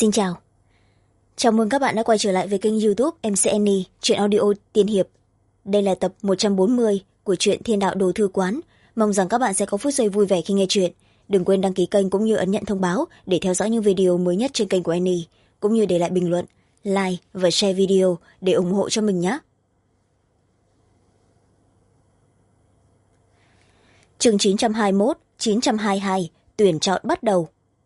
Xin chào. Chào mừng các bạn đã quay trở lại với kênh YouTube MC Annie, truyện audio tiên hiệp. Đây là tập 140 của truyện Thiên Đạo Đồ Thư Quán. Mong rằng các bạn sẽ có phút giây vui vẻ khi nghe truyện. Đừng quên đăng ký kênh cũng như ấn nhận thông báo để theo dõi những video mới nhất trên kênh của Annie, cũng như để lại bình luận, like và share video để ủng hộ cho mình nhé. Chương 921, 922, tuyển chọn bắt đầu.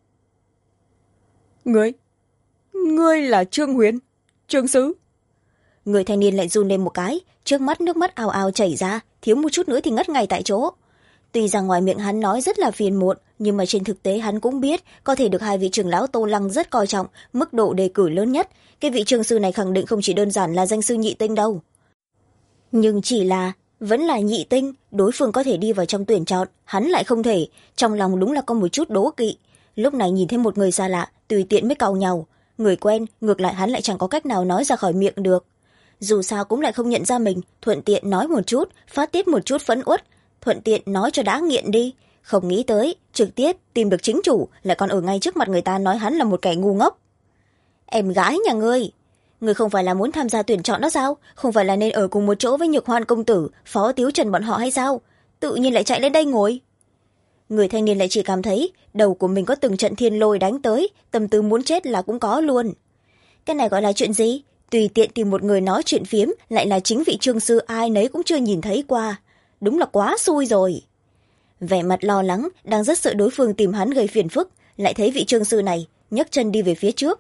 Ngươi là Trương Huyền, Trương Sứ. Người thanh niên lại run lên một cái, trước mắt nước mắt ào ào chảy ra, thiếu một chút nữa thì ngất ngay tại chỗ. Tuy rằng ngoài miệng hắn nói rất là phiền muộn, nhưng mà trên thực tế hắn cũng biết có thể được hai vị trưởng lão Tô Lăng rất coi trọng, mức độ đề cử lớn nhất. Cái vị trương sư này khẳng định không chỉ đơn giản là danh sư nhị tinh đâu. Nhưng chỉ là vẫn là nhị tinh, đối phương có thể đi vào trong tuyển chọn, hắn lại không thể. Trong lòng đúng là có một chút đố kỵ. Lúc này nhìn thấy một người xa lạ, tùy tiện mới cau nhàu. Người quen, ngược lại hắn lại chẳng có cách nào nói ra khỏi miệng được. Dù sao cũng lại không nhận ra mình, thuận tiện nói một chút, phát tiết một chút phẫn uất, thuận tiện nói cho đã nghiện đi. Không nghĩ tới, trực tiếp tìm được chính chủ, lại còn ở ngay trước mặt người ta nói hắn là một kẻ ngu ngốc. Em gái nhà ngươi không phải là muốn tham gia tuyển chọn đó sao? Không phải là nên ở cùng một chỗ với Nhược Hoan công tử, Phó Tiếu Trần bọn họ hay sao? Tự nhiên lại chạy lên đây ngồi. Người thanh niên lại chỉ cảm thấy đầu của mình có từng trận thiên lôi đánh tới, tâm tư muốn chết là cũng có luôn. Cái này gọi là chuyện gì? Tùy tiện tìm một người nói chuyện phiếm, lại là chính vị trương sư ai nấy cũng chưa nhìn thấy qua. Đúng là quá xui rồi. Vẻ mặt lo lắng, đang rất sợ đối phương tìm hắn gây phiền phức, lại thấy vị trương sư này nhấc chân đi về phía trước.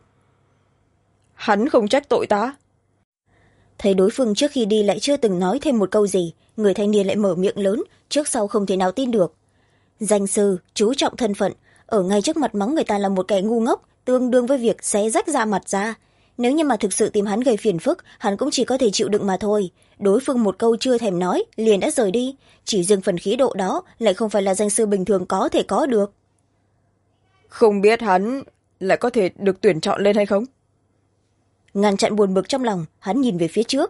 Hắn không trách tội ta. Thấy đối phương trước khi đi lại chưa từng nói thêm một câu gì, người thanh niên lại mở miệng lớn, trước sau không thể nào tin được. Danh sư chú trọng thân phận, ở ngay trước mặt mắng người ta là một kẻ ngu ngốc, tương đương với việc xé rách da mặt ra. Nếu như mà thực sự tìm hắn gây phiền phức, hắn cũng chỉ có thể chịu đựng mà thôi. Đối phương một câu chưa thèm nói liền đã rời đi, chỉ riêng phần khí độ đó lại không phải là danh sư bình thường có thể có được. Không biết hắn lại có thể được tuyển chọn lên hay không? Ngăn chặn buồn bực trong lòng, hắn nhìn về phía trước.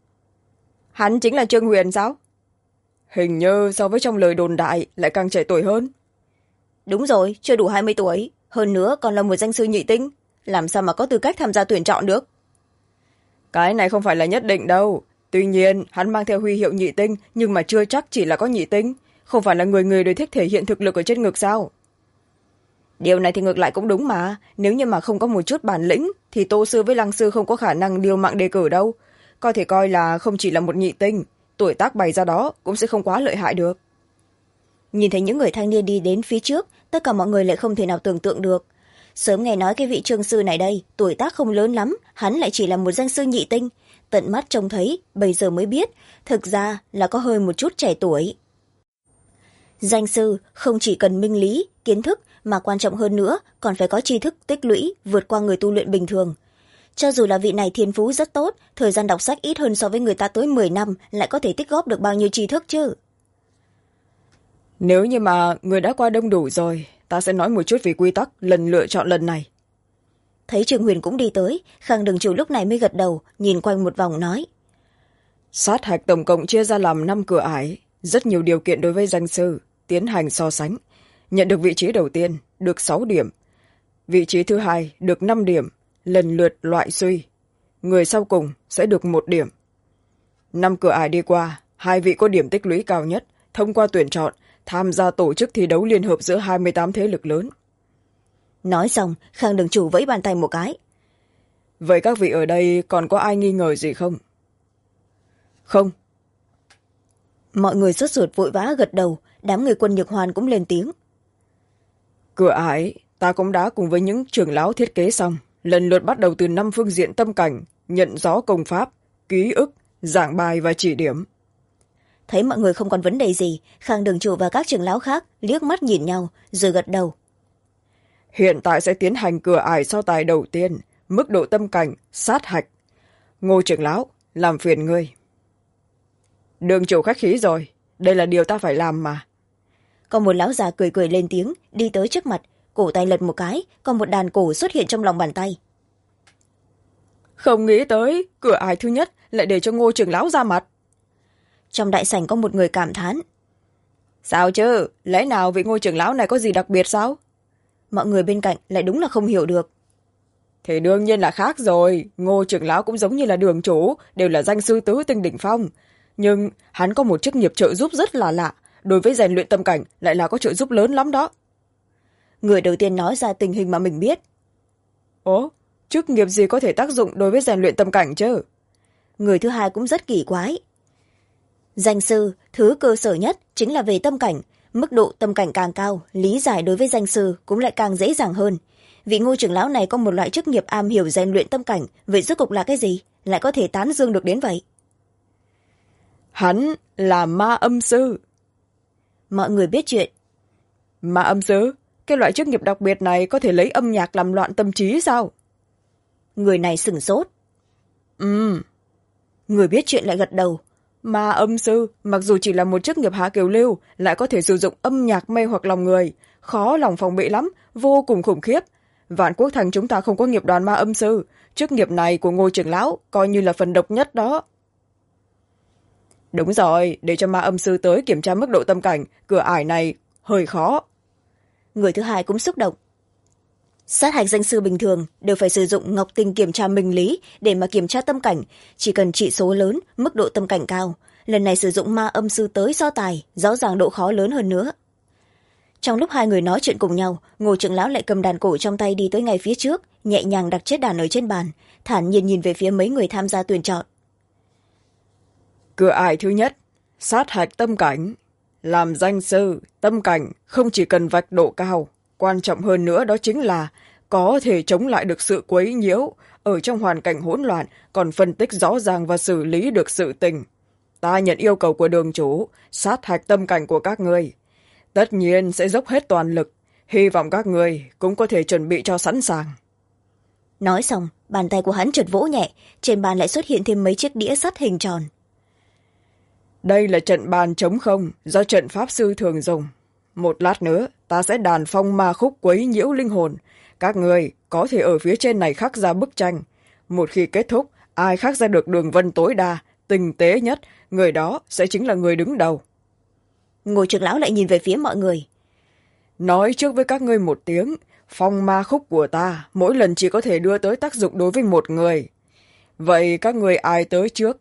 Hắn chính là Trương Huyền sao? Hình như so với trong lời đồn đại lại càng trẻ tuổi hơn. Đúng rồi, chưa đủ 20 tuổi, hơn nữa còn là một danh sư nhị tinh, làm sao mà có tư cách tham gia tuyển chọn được? Cái này không phải là nhất định đâu. Tuy nhiên hắn mang theo huy hiệu nhị tinh, nhưng mà chưa chắc chỉ là có nhị tinh. Không phải là người người đều thích thể hiện thực lực ở trên ngực sao? Điều này thì ngược lại cũng đúng mà. Nếu như mà không có một chút bản lĩnh thì Tô sư với Lăng sư không có khả năng điều mạng đề cử đâu. Có thể coi là không chỉ là một nhị tinh, tuổi tác bày ra đó cũng sẽ không quá lợi hại được. Nhìn thấy những người thanh niên đi đến phía trước, tất cả mọi người lại không thể nào tưởng tượng được. Sớm nghe nói cái vị trương sư này đây, tuổi tác không lớn lắm, hắn lại chỉ là một danh sư nhị tinh. Tận mắt trông thấy, bây giờ mới biết, thực ra là có hơi một chút trẻ tuổi. Danh sư không chỉ cần minh lý, kiến thức, mà quan trọng hơn nữa còn phải có tri thức tích lũy vượt qua người tu luyện bình thường. Cho dù là vị này thiên phú rất tốt, thời gian đọc sách ít hơn so với người ta tới 10 năm, lại có thể tích góp được bao nhiêu tri thức chứ? Nếu như mà người đã qua đông đủ rồi, ta sẽ nói một chút về quy tắc lần lựa chọn lần này. Thấy Trương Huyền cũng đi tới, Khang đường chủ lúc này mới gật đầu, nhìn quanh một vòng nói. Sát hạch tổng cộng chia ra làm 5 cửa ải, rất nhiều điều kiện đối với danh sư, tiến hành so sánh. Nhận được vị trí đầu tiên, được 6 điểm. Vị trí thứ hai, được 5 điểm, lần lượt loại suy. Người sau cùng sẽ được 1 điểm. 5 cửa ải đi qua, 2 vị có điểm tích lũy cao nhất, thông qua tuyển chọn, tham gia tổ chức thi đấu liên hợp giữa 28 thế lực lớn. Nói xong, Khang đường chủ vẫy bàn tay một cái. Vậy các vị ở đây còn có ai nghi ngờ gì không? Không. Mọi người sốt ruột vội vã gật đầu, đám người quân Nhược Hoan cũng lên tiếng. Cửa ải, ta cũng đã cùng với những trưởng lão thiết kế xong, lần lượt bắt đầu từ 5 phương diện tâm cảnh, nhận rõ công pháp, ký ức, giảng bài và chỉ điểm. Thấy mọi người không còn vấn đề gì, Khang đường chủ và các trưởng lão khác liếc mắt nhìn nhau, rồi gật đầu. Hiện tại sẽ tiến hành cửa ải so tài đầu tiên, mức độ tâm cảnh, sát hạch. Ngô trưởng lão, làm phiền ngươi. Đường chủ khách khí rồi, đây là điều ta phải làm mà. Còn một lão già cười cười lên tiếng, đi tới trước mặt, cổ tay lật một cái, còn một đàn cổ xuất hiện trong lòng bàn tay. Không nghĩ tới, cửa ải thứ nhất lại để cho Ngô trưởng lão ra mặt. Trong đại sảnh có một người cảm thán. Sao chứ, lẽ nào vị Ngô trưởng lão này có gì đặc biệt sao? Mọi người bên cạnh lại đúng là không hiểu được. Thì đương nhiên là khác rồi, Ngô trưởng lão cũng giống như là đường chủ, đều là danh sư tứ tinh đỉnh phong. Nhưng hắn có một chức nghiệp trợ giúp rất là lạ, đối với rèn luyện tâm cảnh lại là có trợ giúp lớn lắm đó. Người đầu tiên nói ra tình hình mà mình biết. Ồ, chức nghiệp gì có thể tác dụng đối với rèn luyện tâm cảnh chứ? Người thứ hai cũng rất kỳ quái. Danh sư, thứ cơ sở nhất chính là về tâm cảnh. Mức độ tâm cảnh càng cao, lý giải đối với danh sư cũng lại càng dễ dàng hơn. Vị Ngô trưởng lão này có một loại chức nghiệp am hiểu rèn luyện tâm cảnh, vậy rốt cục là cái gì? Lại có thể tán dương được đến vậy? Hắn là ma âm sư. Mọi người biết chuyện. Ma âm sư? Cái loại chức nghiệp đặc biệt này có thể lấy âm nhạc làm loạn tâm trí sao? Người này sửng sốt. Người biết chuyện lại gật đầu. Ma âm sư, mặc dù chỉ là một chức nghiệp hạ kiều lưu, lại có thể sử dụng âm nhạc mê hoặc lòng người. Khó lòng phòng bị lắm, vô cùng khủng khiếp. Vạn Quốc Thành chúng ta không có nghiệp đoàn ma âm sư. Chức nghiệp này của Ngô trưởng lão coi như là phần độc nhất đó. Đúng rồi, để cho ma âm sư tới kiểm tra mức độ tâm cảnh, cửa ải này hơi khó. Người thứ hai cũng xúc động. Sát hạch danh sư bình thường đều phải sử dụng ngọc tinh kiểm tra minh lý để mà kiểm tra tâm cảnh, chỉ cần trị số lớn, mức độ tâm cảnh cao. Lần này sử dụng ma âm sư tới so tài, rõ ràng độ khó lớn hơn nữa. Trong lúc hai người nói chuyện cùng nhau, Ngô trưởng lão lại cầm đàn cổ trong tay đi tới ngay phía trước, nhẹ nhàng đặt chiếc đàn ở trên bàn, thản nhiên nhìn về phía mấy người tham gia tuyển chọn. Cửa ải thứ nhất, sát hạch tâm cảnh. Làm danh sư, tâm cảnh không chỉ cần vạch độ cao, quan trọng hơn nữa đó chính là có thể chống lại được sự quấy nhiễu, ở trong hoàn cảnh hỗn loạn còn phân tích rõ ràng và xử lý được sự tình. Ta nhận yêu cầu của đường chủ, sát hạch tâm cảnh của các ngươi. Tất nhiên sẽ dốc hết toàn lực, hy vọng các ngươi cũng có thể chuẩn bị cho sẵn sàng. Nói xong, bàn tay của hắn chợt vỗ nhẹ, trên bàn lại xuất hiện thêm mấy chiếc đĩa sắt hình tròn. Đây là trận bàn trống không do trận pháp sư thường dùng. Một lát nữa, ta sẽ đàn phong ma khúc quấy nhiễu linh hồn. Các người có thể ở phía trên này khắc ra bức tranh. Một khi kết thúc, ai khắc ra được đường vân tối đa, tinh tế nhất, người đó sẽ chính là người đứng đầu. Ngô trưởng lão lại nhìn về phía mọi người. Nói trước với các ngươi một tiếng, phong ma khúc của ta mỗi lần chỉ có thể đưa tới tác dụng đối với một người. Vậy các người ai tới trước?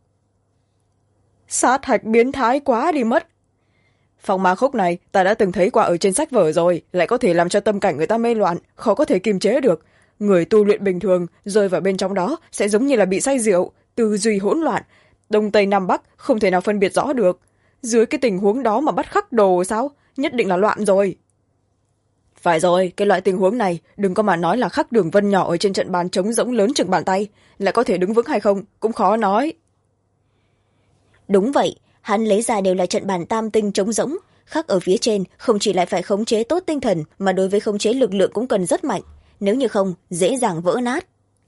Sát hạch biến thái quá đi mất. Phong ma khúc này ta đã từng thấy qua ở trên sách vở rồi, lại có thể làm cho tâm cảnh người ta mê loạn, khó có thể kiềm chế được. Người tu luyện bình thường rơi vào bên trong đó sẽ giống như là bị say rượu, tư duy hỗn loạn, đông tây nam bắc không thể nào phân biệt rõ được. Dưới cái tình huống đó mà bắt khắc đồ sao? Nhất định là loạn rồi. Phải rồi, cái loại tình huống này đừng có mà nói là khắc đường vân nhỏ ở trên trận bàn trống rỗng lớn chừng bàn tay, lại có thể đứng vững hay không cũng khó nói. Đúng vậy, hắn lấy ra đều là trận bàn tam tinh trống rỗng, khắc ở phía trên không chỉ lại phải khống chế tốt tinh thần mà đối với khống chế lực lượng cũng cần rất mạnh, nếu như không dễ dàng vỡ nát.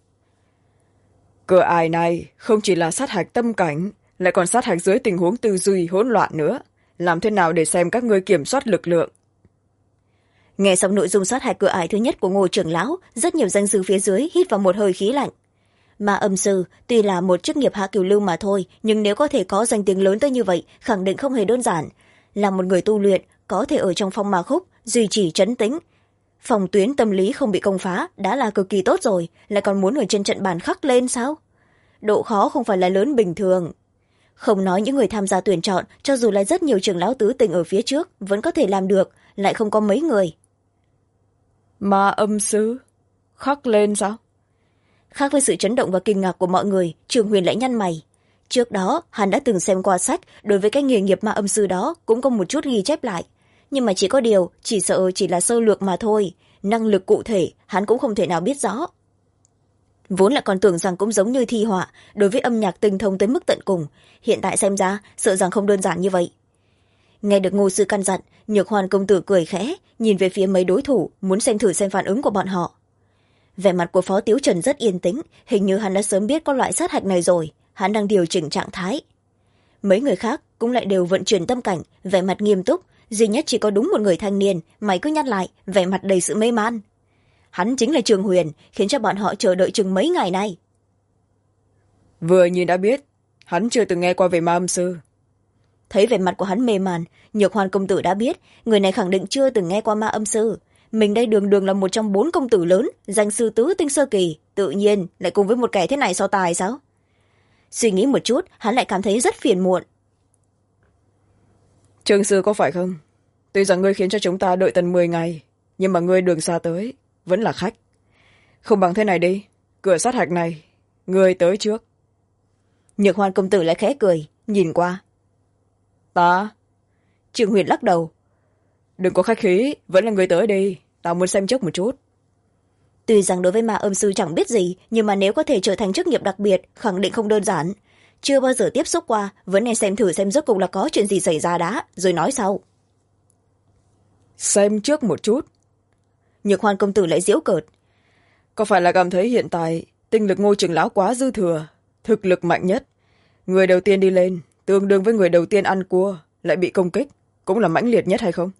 Cửa ải này không chỉ là sát hạch tâm cảnh, lại còn sát hạch dưới tình huống tư duy hỗn loạn nữa. Làm thế nào để xem các ngươi kiểm soát lực lượng? Nghe xong nội dung sát hạch cửa ải thứ nhất của Ngô trưởng lão, rất nhiều danh sư phía dưới hít vào một hơi khí lạnh. Ma âm sư tuy là một chức nghiệp hạ cửu lưu mà thôi, nhưng nếu có thể có danh tiếng lớn tới như vậy, khẳng định không hề đơn giản. Là một người tu luyện, có thể ở trong phong ma khúc duy trì trấn tĩnh, phòng tuyến tâm lý không bị công phá đã là cực kỳ tốt rồi, lại còn muốn ở trên trận bàn khắc lên sao? Độ khó không phải là lớn bình thường. Không nói những người tham gia tuyển chọn, cho dù là rất nhiều trưởng lão tứ tình ở phía trước vẫn có thể làm được, lại không có mấy người. Ma âm sư khắc lên sao? Khác với sự chấn động và kinh ngạc của mọi người, Trường Huyền lại nhăn mày. Trước đó hắn đã từng xem qua sách, đối với cái nghề nghiệp ma âm sư đó cũng có một chút ghi chép lại, nhưng mà chỉ có điều chỉ sợ chỉ là sơ lược mà thôi, năng lực cụ thể hắn cũng không thể nào biết rõ. Vốn là còn tưởng rằng cũng giống như thi họa, đối với âm nhạc tinh thông tới mức tận cùng, hiện tại xem ra sợ rằng không đơn giản như vậy. Nghe được Ngô sư căn dặn, Nhược Hoàn công tử cười khẽ, nhìn về phía mấy đối thủ, muốn xem thử xem phản ứng của bọn họ. Vẻ mặt của Phó Tiếu Trần rất yên tĩnh, hình như hắn đã sớm biết có loại sát hạch này rồi, hắn đang điều chỉnh trạng thái. Mấy người khác cũng lại đều vận chuyển tâm cảnh, vẻ mặt nghiêm túc, duy nhất chỉ có đúng một người thanh niên, mày cứ nhắc lại, vẻ mặt đầy sự mê man. Hắn chính là Trường Huyền, khiến cho bọn họ chờ đợi chừng mấy ngày nay. Vừa nhìn đã biết, hắn chưa từng nghe qua về ma âm sư. Thấy vẻ mặt của hắn mê man, Nhược Hoàn công tử đã biết, người này khẳng định chưa từng nghe qua ma âm sư. Mình đây đường đường là một trong 4 công tử lớn, danh sư tứ tinh sơ kỳ, tự nhiên lại cùng với một kẻ thế này so tài sao? Suy nghĩ một chút, hắn lại cảm thấy rất phiền muộn. Trương sư có phải không? Tuy rằng ngươi khiến cho chúng ta đợi tận 10 ngày, nhưng mà ngươi đường xa tới vẫn là khách. Không bằng thế này đi, cửa sát hạch này ngươi tới trước. Nhược Hoan công tử lại khẽ cười, nhìn qua. Ta? Trương Huyền lắc đầu. Đừng có khách khí, vẫn là ngươi tới đi, ta muốn xem trước một chút. Tuy rằng đối với ma âm sư chẳng biết gì, nhưng mà nếu có thể trở thành chức nghiệp đặc biệt, khẳng định không đơn giản. Chưa bao giờ tiếp xúc qua, vẫn nên xem thử xem rốt cuộc là có chuyện gì xảy ra đã, rồi nói sau. Xem trước một chút. Nhược Hoan công tử lại giễu cợt. Có phải là cảm thấy hiện tại tinh lực Ngô trưởng lão quá dư thừa, thực lực mạnh nhất, người đầu tiên đi lên tương đương với người đầu tiên ăn cua lại bị công kích, cũng là mãnh liệt nhất hay không?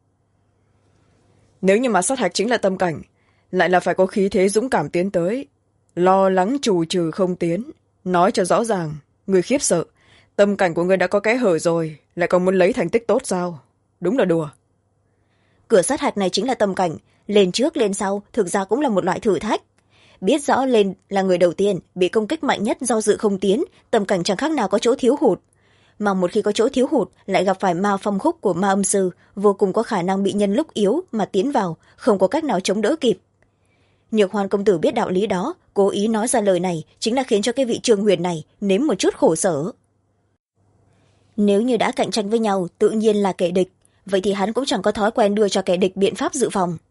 Nếu như mà sát hạch chính là tâm cảnh, lại là phải có khí thế dũng cảm tiến tới, lo lắng trù trừ không tiến, nói cho rõ ràng, người khiếp sợ, tâm cảnh của người đã có kẽ hở rồi, lại còn muốn lấy thành tích tốt sao? Đúng là đùa. Cửa sát hạch này chính là tâm cảnh, lên trước lên sau thực ra cũng là một loại thử thách. Biết rõ lên là người đầu tiên bị công kích mạnh nhất do dự không tiến, tâm cảnh chẳng khác nào có chỗ thiếu hụt. Mà một khi có chỗ thiếu hụt lại gặp phải ma phong khúc của ma âm sư, vô cùng có khả năng bị nhân lúc yếu mà tiến vào, không có cách nào chống đỡ kịp. Nhược Hoan công tử biết đạo lý đó, cố ý nói ra lời này chính là khiến cho cái vị Trương Huyền này nếm một chút khổ sở. Nếu như đã cạnh tranh với nhau tự nhiên là kẻ địch, vậy thì hắn cũng chẳng có thói quen đưa cho kẻ địch biện pháp dự phòng.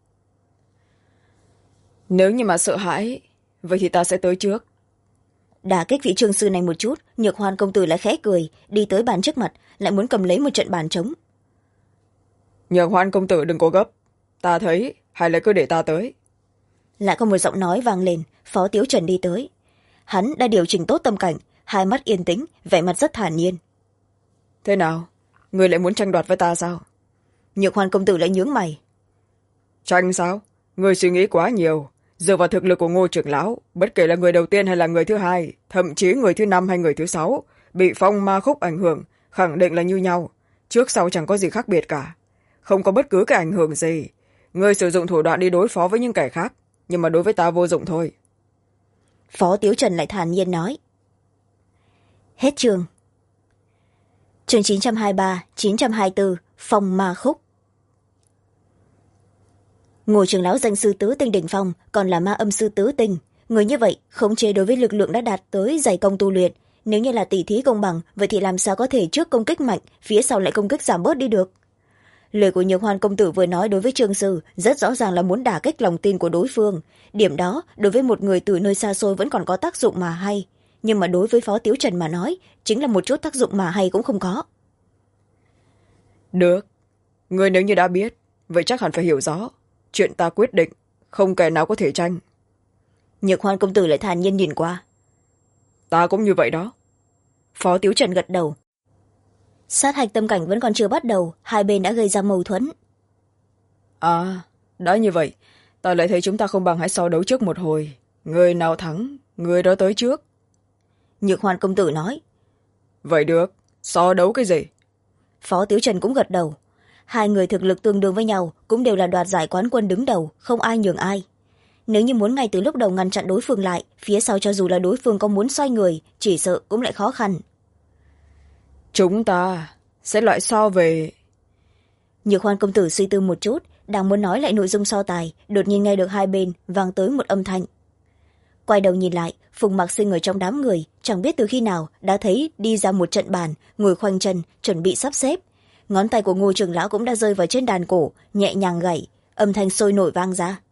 Nếu như mà sợ hãi, vậy thì ta sẽ tới trước. Đả kích vị Trương sư này một chút, Nhược Hoan công tử lại khẽ cười, đi tới bàn trước mặt, lại muốn cầm lấy một trận bàn trống. Nhược Hoan công tử đừng có gấp, ta thấy hay là cứ để ta tới. Lại có một giọng nói vang lên, Phó Tiếu Trần đi tới. Hắn đã điều chỉnh tốt tâm cảnh, hai mắt yên tĩnh, vẻ mặt rất thản nhiên. Thế nào, người lại muốn tranh đoạt với ta sao? Nhược Hoan công tử lại nhướng mày. Tranh sao? Người suy nghĩ quá nhiều. Dựa vào thực lực của Ngô trưởng lão, bất kể là người đầu tiên hay là người thứ hai, thậm chí người thứ 5 hay người thứ 6, bị phong ma khúc ảnh hưởng, khẳng định là như nhau. Trước sau chẳng có gì khác biệt cả. Không có bất cứ cái ảnh hưởng gì. Người sử dụng thủ đoạn đi đối phó với những kẻ khác, nhưng mà đối với ta vô dụng thôi. Phó Tiếu Trần lại thản nhiên nói. Hết chương. Chương 923, 924, phong ma khúc. Ngô trưởng lão danh sư tứ tinh đỉnh phong, còn là ma âm sư tứ tinh. Người như vậy, khống chế đối với lực lượng đã đạt tới dày công tu luyện. Nếu như là tỷ thí công bằng, vậy thì làm sao có thể trước công kích mạnh, phía sau lại công kích giảm bớt đi được. Lời của Nhược Hoan công tử vừa nói đối với Trương sư rất rõ ràng là muốn đả kích lòng tin của đối phương. Điểm đó, đối với một người từ nơi xa xôi vẫn còn có tác dụng mà hay. Nhưng mà đối với Phó Tiếu Trần mà nói, chính là một chút tác dụng mà hay cũng không có. Được. Người nếu như đã biết, vậy chắc hẳn phải hiểu rõ. Chuyện ta quyết định, không kẻ nào có thể tranh. Nhược Hoan công tử lại thản nhiên nhìn qua. Ta cũng như vậy đó. Phó Tiếu Trần gật đầu. Sát hạch tâm cảnh vẫn còn chưa bắt đầu, hai bên đã gây ra mâu thuẫn. À, đã như vậy, ta lại thấy chúng ta không bằng hãy so đấu trước một hồi. Người nào thắng, người đó tới trước. Nhược Hoan công tử nói. Vậy được, so đấu cái gì? Phó Tiếu Trần cũng gật đầu. Hai người thực lực tương đương với nhau, cũng đều là đoạt giải quán quân đứng đầu, không ai nhường ai. Nếu như muốn ngay từ lúc đầu ngăn chặn đối phương lại, phía sau cho dù là đối phương có muốn xoay người, chỉ sợ cũng lại khó khăn. Chúng ta sẽ loại so về... Nhược Hoan công tử suy tư một chút, đang muốn nói lại nội dung so tài, đột nhiên nghe được hai bên vang tới một âm thanh. Quay đầu nhìn lại, Phùng Mạc Sinh ở trong đám người, chẳng biết từ khi nào đã thấy đi ra một trận bàn, ngồi khoanh chân, chuẩn bị sắp xếp. Ngón tay của Ngô trưởng lão cũng đã rơi vào trên đàn cổ, nhẹ nhàng gảy, âm thanh sôi nổi vang ra.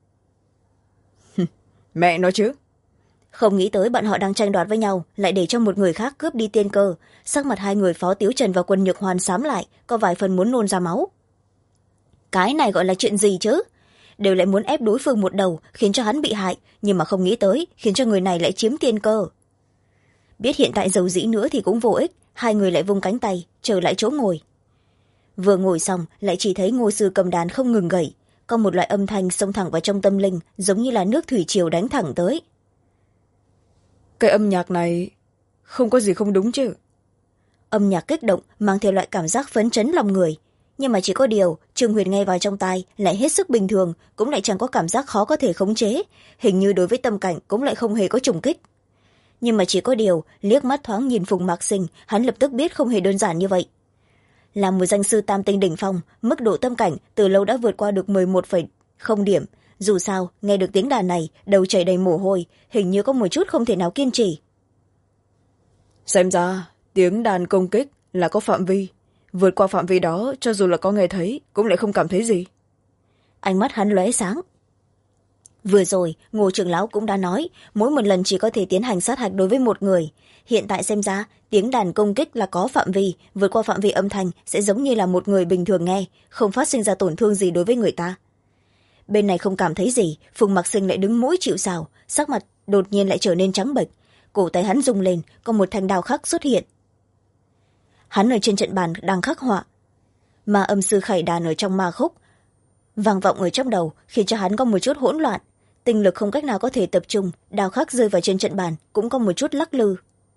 Mẹ nói chứ. Không nghĩ tới bọn họ đang tranh đoạt với nhau, lại để cho một người khác cướp đi tiên cơ. Sắc mặt hai người Phó Tiếu Trần và Quân Nhược Hoan xám lại, có vài phần muốn nôn ra máu. Cái này gọi là chuyện gì chứ? Đều lại muốn ép đối phương một đầu, khiến cho hắn bị hại, nhưng mà không nghĩ tới, khiến cho người này lại chiếm tiên cơ. Biết hiện tại dầu dĩ nữa thì cũng vô ích, hai người lại vung cánh tay, trở lại chỗ ngồi. Vừa ngồi xong, lại chỉ thấy Ngô sư cầm đàn không ngừng gảy, có một loại âm thanh xông thẳng vào trong tâm linh, giống như là nước thủy triều đánh thẳng tới. Cái âm nhạc này không có gì không đúng chứ? Âm nhạc kích động mang theo loại cảm giác phấn chấn lòng người. Nhưng mà chỉ có điều Trương Huyền nghe vào trong tai lại hết sức bình thường, cũng lại chẳng có cảm giác khó có thể khống chế, hình như đối với tâm cảnh cũng lại không hề có trùng kích. Nhưng mà chỉ có điều liếc mắt thoáng nhìn Phùng Mạc Sinh, hắn lập tức biết không hề đơn giản như vậy. Là một danh sư tam tinh đỉnh phong, mức độ tâm cảnh từ lâu đã vượt qua được 11,0 điểm. Dù sao nghe được tiếng đàn này, đầu chảy đầy mồ hôi, hình như có một chút không thể nào kiên trì. Xem ra tiếng đàn công kích là có phạm vi, vượt qua phạm vi đó cho dù là có nghe thấy cũng lại không cảm thấy gì. Ánh mắt hắn lóe sáng. Vừa rồi Ngô trưởng lão cũng đã nói mỗi một lần chỉ có thể tiến hành sát hạch đối với một người. Hiện tại xem ra tiếng đàn công kích là có phạm vi, vượt qua phạm vi âm thanh sẽ giống như là một người bình thường nghe, không phát sinh ra tổn thương gì đối với người ta. Bên này không cảm thấy gì, Phùng Mặc Sinh lại đứng mũi chịu sào, sắc mặt đột nhiên lại trở nên trắng bệch, cổ tay hắn rung lên, có một thanh đao khắc xuất hiện. Hắn ở trên trận bàn đang khắc họa Ma Âm Sư khải đàn ở trong ma khúc, vang vọng ở trong đầu khiến cho hắn có một chút hỗn loạn, tinh lực không cách nào có thể tập trung, đao khắc rơi vào trên trận bàn cũng có một chút lắc lư.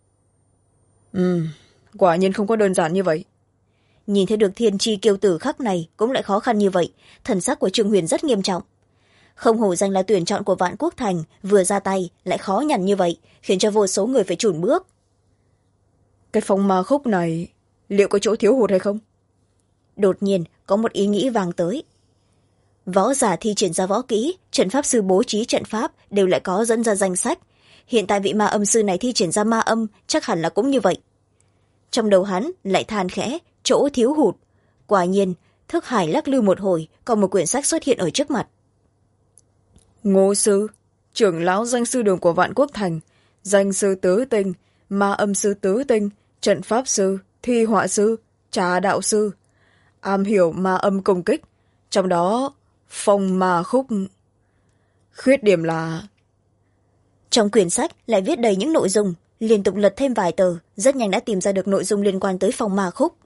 Quả nhiên không có đơn giản như vậy. Nhìn thấy được thiên chi kiêu tử khắc này cũng lại khó khăn như vậy, thần sắc của Trương Huyền rất nghiêm trọng. Không hổ danh là tuyển chọn của Vạn Quốc Thành, vừa ra tay lại khó nhằn như vậy, khiến cho vô số người phải chùn bước. Cái phong ma khúc này liệu có chỗ thiếu hụt hay không? Đột nhiên có một ý nghĩ vang tới. Võ giả thi triển ra võ kỹ, trận pháp sư bố trí trận pháp đều lại có dẫn ra danh sách. Hiện tại vị ma âm sư này thi triển ra ma âm chắc hẳn là cũng như vậy. Trong đầu hắn lại than khẽ, chỗ thiếu hụt. Quả nhiên thức hải lắc lư một hồi, còn một quyển sách xuất hiện ở trước mặt. Ngô sư, trưởng lão danh sư đường của Vạn Quốc Thành, danh sư tứ tinh, ma âm sư tứ tinh, trận pháp sư, thi họa sư, trà đạo sư, am hiểu ma âm công kích, trong đó phong ma khúc. Khuyết điểm là... Trong quyển sách lại viết đầy những nội dung, liên tục lật thêm vài tờ, rất nhanh đã tìm ra được nội dung liên quan tới phong ma khúc.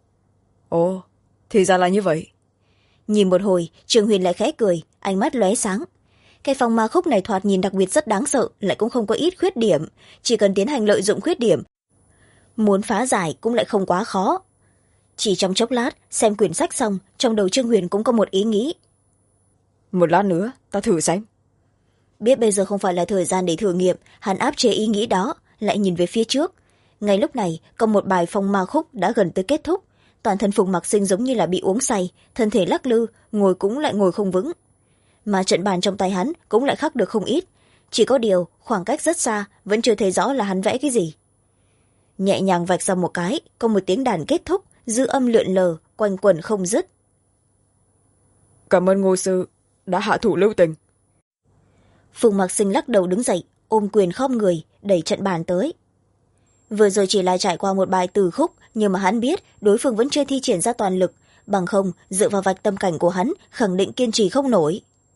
Ồ, thì ra là như vậy. Nhìn một hồi, Trương Huyền lại khẽ cười, ánh mắt lóe sáng. Cái phong ma khúc này thoạt nhìn đặc biệt rất đáng sợ, lại cũng không có ít khuyết điểm, chỉ cần tiến hành lợi dụng khuyết điểm, muốn phá giải cũng lại không quá khó. Chỉ trong chốc lát, xem quyển sách xong, trong đầu Trương Huyền cũng có một ý nghĩ. Một lát nữa, ta thử xem. Biết bây giờ không phải là thời gian để thử nghiệm, hắn áp chế ý nghĩ đó, lại nhìn về phía trước. Ngay lúc này, có một bài phong ma khúc đã gần tới kết thúc. Toàn thân Phùng Mặc Sinh giống như là bị uống say, thân thể lắc lư, ngồi cũng lại ngồi không vững. Mà trận bàn trong tay hắn cũng lại khắc được không ít. Chỉ có điều, khoảng cách rất xa, vẫn chưa thấy rõ là hắn vẽ cái gì. Nhẹ nhàng vạch ra một cái, có một tiếng đàn kết thúc, dư âm lượn lờ, quanh quẩn không dứt. Cảm ơn Ngô sư, đã hạ thủ lưu tình. Phùng Mặc Sinh lắc đầu đứng dậy, ôm quyền khom người, đẩy trận bàn tới. Vừa rồi chỉ là trải qua một bài từ khúc, nhưng mà hắn biết đối phương vẫn chưa thi triển ra toàn lực, bằng không dựa vào vạch tâm cảnh của hắn khẳng định kiên trì không nổi.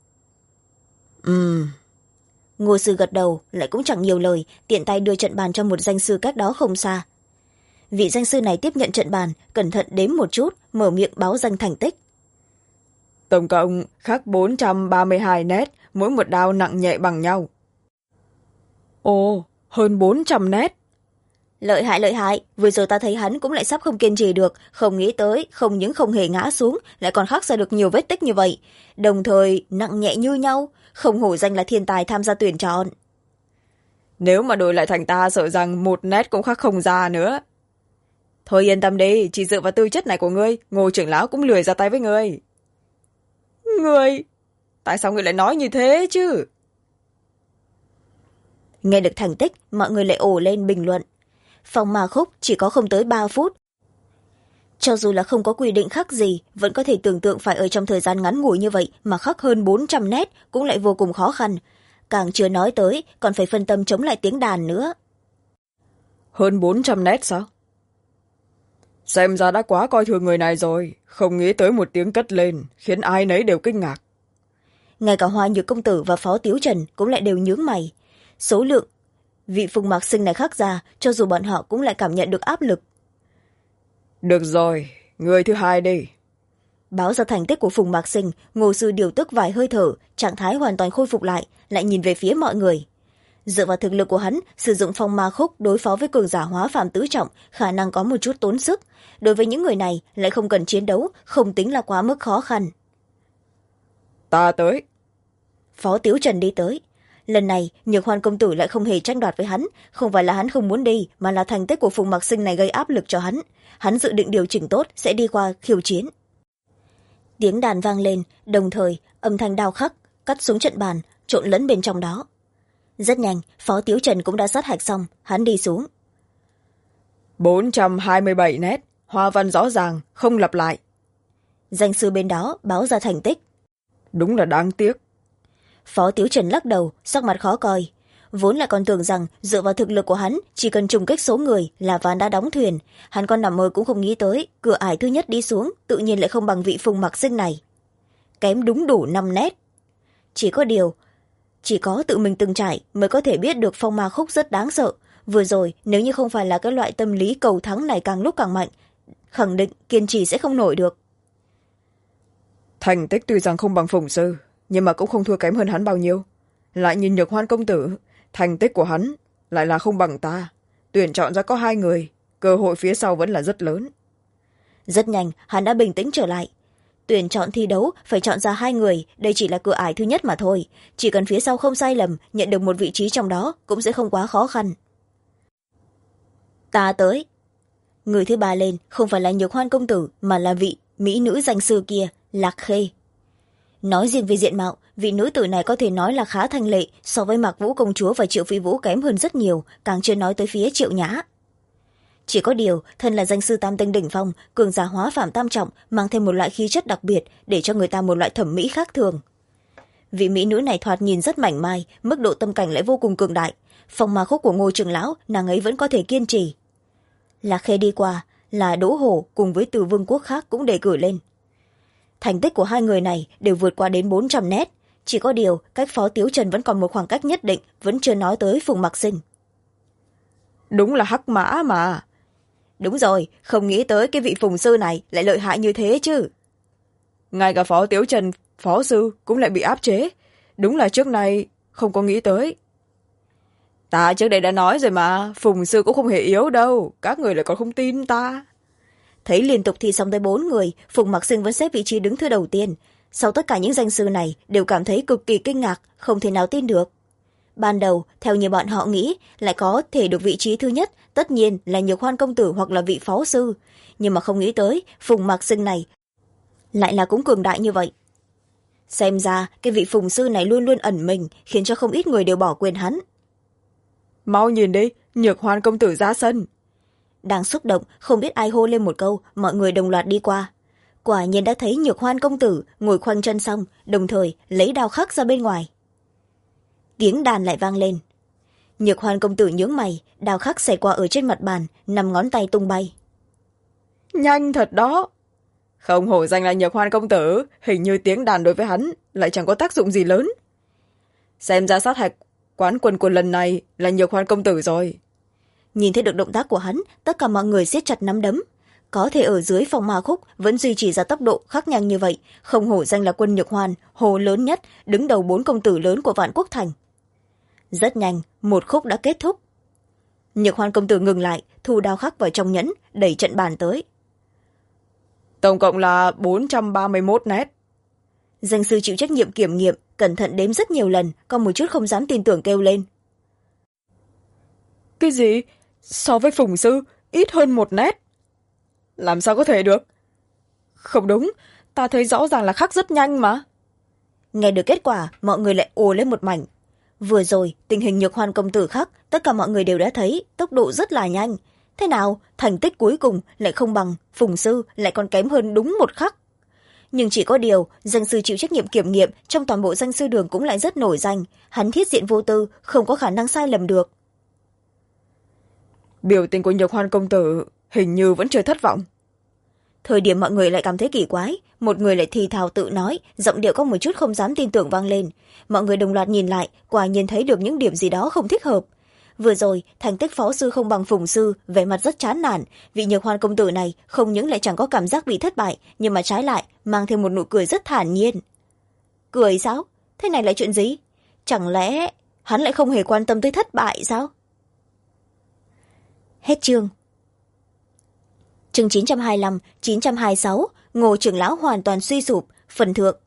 Ngô sư gật đầu, lại cũng chẳng nhiều lời, tiện tay đưa trận bàn cho một danh sư cách đó không xa. Vị danh sư này tiếp nhận trận bàn, cẩn thận đếm một chút, mở miệng báo danh thành tích. Tổng cộng khắc 432 nét, mỗi một đao nặng nhẹ bằng nhau. Ồ, hơn 400 nét. Lợi hại, vừa rồi ta thấy hắn cũng lại sắp không kiên trì được, không nghĩ tới, không những không hề ngã xuống, lại còn khắc ra được nhiều vết tích như vậy. Đồng thời, nặng nhẹ như nhau, không hổ danh là thiên tài tham gia tuyển chọn. Nếu mà đổi lại thành ta sợ rằng một nét cũng khắc không ra nữa. Thôi yên tâm đi, chỉ dựa vào tư chất này của ngươi, Ngô trưởng lão cũng lười ra tay với ngươi. Ngươi, tại sao ngươi lại nói như thế chứ? Nghe được thành tích, mọi người lại ồ lên bình luận. Phong ma khúc chỉ có không tới 3 phút. Cho dù là không có quy định khắc gì, vẫn có thể tưởng tượng phải ở trong thời gian ngắn ngủi như vậy mà khắc hơn 400 nét cũng lại vô cùng khó khăn. Càng chưa nói tới, còn phải phân tâm chống lại tiếng đàn nữa. Hơn 400 nét sao? Xem ra đã quá coi thường người này rồi, không nghĩ tới một tiếng cất lên, khiến ai nấy đều kinh ngạc. Ngay cả Hoa Nhược công tử và Phó Tiếu Trần cũng lại đều nhướng mày. Số lượng vị Phùng Mạc Sinh này khắc ra, cho dù bọn họ cũng lại cảm nhận được áp lực. Được rồi, người thứ hai đi. Báo ra thành tích của Phùng Mạc Sinh, Ngô sư điều tức vài hơi thở, trạng thái hoàn toàn khôi phục lại, lại nhìn về phía mọi người. dựa vào thực lực của hắn, sử dụng phong ma khúc đối phó với cường giả hóa phàm tứ trọng khả năng có một chút tốn sức. Đối với những người này lại không cần chiến đấu, không tính là quá mức khó khăn. Ta tới. Phó Tiếu Trần đi tới. Lần này Nhược Hoan công tử lại không hề tranh đoạt với hắn, không phải là hắn không muốn đi, mà là thành tích của Phùng Mặc Sinh này gây áp lực cho hắn. Hắn dự định điều chỉnh tốt sẽ đi qua khiêu chiến. Tiếng đàn vang lên, đồng thời âm thanh đao khắc cắt xuống trận bàn, trộn lẫn bên trong đó. Rất nhanh, Phó Tiếu Trần cũng đã sát hạch xong, hắn đi xuống. 427 nét, hoa văn rõ ràng, không lặp lại. Danh sư bên đó báo ra thành tích. Đúng là đáng tiếc. Phó Tiếu Trần lắc đầu, sắc mặt khó coi. Vốn là còn tưởng rằng dựa vào thực lực của hắn, chỉ cần trùng kích số người là ván đã đóng thuyền. Hắn còn nằm mơ cũng không nghĩ tới, cửa ải thứ nhất đi xuống, tự nhiên lại không bằng vị Phùng Mặc Sinh này. Kém đúng đủ 5 nét. Chỉ có tự mình từng trải mới có thể biết được phong ma khúc rất đáng sợ. Vừa rồi, nếu như không phải là cái loại tâm lý cầu thắng này càng lúc càng mạnh, khẳng định kiên trì sẽ không nổi được. Thành tích tuy rằng không bằng Phùng sư, nhưng mà cũng không thua kém hơn hắn bao nhiêu. Lại nhìn Nhược Hoan công tử, thành tích của hắn lại là không bằng ta. Tuyển chọn ra có 2 người, cơ hội phía sau vẫn là rất lớn. Rất nhanh, hắn đã bình tĩnh trở lại. Tuyển chọn thi đấu phải chọn ra 2 người, đây chỉ là cửa ải thứ nhất mà thôi. Chỉ cần phía sau không sai lầm, nhận được một vị trí trong đó cũng sẽ không quá khó khăn. Ta tới. Người thứ 3 lên không phải là Nhược Hoan công tử, mà là vị mỹ nữ danh sư kia, Lạc Khê. Nói riêng về diện mạo, vị nữ tử này có thể nói là khá thanh lệ, so với Mạc Vũ công chúa và Triệu Phi Vũ kém hơn rất nhiều, càng chưa nói tới phía Triệu Nhã. Chỉ có điều, thân là danh sư tam tinh đỉnh phong, cường giả hóa phàm tam trọng, mang thêm một loại khí chất đặc biệt, để cho người ta một loại thẩm mỹ khác thường. Vị mỹ nữ này thoạt nhìn rất mảnh mai, mức độ tâm cảnh lại vô cùng cường đại. Phong ma khúc của Ngô trưởng lão, nàng ấy vẫn có thể kiên trì. Lạc Khê đi qua, là Đỗ Hổ cùng với từ vương quốc khác cũng đề cử lên. Thành tích của 2 người này đều vượt qua đến 400 nét. Chỉ có điều, cách Phó Tiếu Trần vẫn còn một khoảng cách nhất định, vẫn chưa nói tới Phùng Mặc Sinh. Đúng là hắc mã mà. Đúng rồi, không nghĩ tới cái vị Phùng sư này lại lợi hại như thế chứ. Ngay cả Phó Tiếu Trần, phó sư cũng lại bị áp chế. Đúng là trước này không có nghĩ tới. Ta trước đây đã nói rồi mà, Phùng sư cũng không hề yếu đâu, các người lại còn không tin ta. Thấy liên tục thi xong tới 4 người, Phùng Mặc Sinh vẫn xếp vị trí đứng thứ đầu tiên. Sau tất cả những danh sư này đều cảm thấy cực kỳ kinh ngạc, không thể nào tin được. Ban đầu, theo như bọn họ nghĩ, lại có thể được vị trí thứ nhất, tất nhiên là Nhược Hoan công tử hoặc là vị phó sư. Nhưng mà không nghĩ tới, Phùng Mặc Sinh này lại là cũng cường đại như vậy. Xem ra, cái vị Phùng sư này luôn luôn ẩn mình, khiến cho không ít người đều bỏ quên hắn. Mau nhìn đi, Nhược Hoan công tử ra sân. Đang xúc động, không biết ai hô lên một câu, mọi người đồng loạt đi qua. Quả nhiên đã thấy Nhược Hoan công tử ngồi khoanh chân xong, đồng thời lấy đao khắc ra bên ngoài. Tiếng đàn lại vang lên. Nhược Hoan công tử nhướng mày, đao khắc xẹt qua ở trên mặt bàn, 5 ngón tay tung bay. Nhanh thật đó. Không hổ danh là Nhược Hoan công tử, hình như tiếng đàn đối với hắn lại chẳng có tác dụng gì lớn. Xem ra sát hạch quán quân của lần này là Nhược Hoan công tử rồi. Nhìn thấy được động tác của hắn, tất cả mọi người siết chặt nắm đấm. Có thể ở dưới phong ma khúc vẫn duy trì ra tốc độ khắc nhanh như vậy, không hổ danh là quân Nhược Hoan, hồ lớn nhất, đứng đầu 4 công tử lớn của Vạn Quốc Thành. Rất nhanh, một khúc đã kết thúc. Nhược Hoan công tử ngừng lại, thu đao khắc vào trong nhẫn, đẩy trận bàn tới. Tổng cộng là 431 nét. Danh sư chịu trách nhiệm kiểm nghiệm, cẩn thận đếm rất nhiều lần, còn một chút không dám tin tưởng kêu lên. Cái gì? So với Phùng sư, ít hơn 1 nét. Làm sao có thể được? Không đúng, ta thấy rõ ràng là khắc rất nhanh mà. Nghe được kết quả, mọi người lại ồ lên một mảnh. Vừa rồi, tình hình Nhược Hoan công tử khắc, tất cả mọi người đều đã thấy, tốc độ rất là nhanh. Thế nào, thành tích cuối cùng lại không bằng, Phùng sư lại còn kém hơn đúng 1 khắc. Nhưng chỉ có điều, danh sư chịu trách nhiệm kiểm nghiệm trong toàn bộ danh sư đường cũng lại rất nổi danh. Hắn thiết diện vô tư, không có khả năng sai lầm được. Biểu tình của Nhược Hoan công tử hình như vẫn chưa thất vọng. Thời điểm mọi người lại cảm thấy kỳ quái, một người lại thì thào tự nói, giọng điệu có một chút không dám tin tưởng vang lên. Mọi người đồng loạt nhìn lại, quả nhiên thấy được những điểm gì đó không thích hợp. Vừa rồi, thành tích phó sư không bằng Phùng sư, vẻ mặt rất chán nản. Vị Nhược Hoan công tử này không những lại chẳng có cảm giác bị thất bại, nhưng mà trái lại mang thêm một nụ cười rất thản nhiên. Cười sao? Thế này là chuyện gì? Chẳng lẽ hắn lại không hề quan tâm tới thất bại sao? Hết chương. Chương 925, 926, Ngô trưởng lão hoàn toàn suy sụp, phần thượng.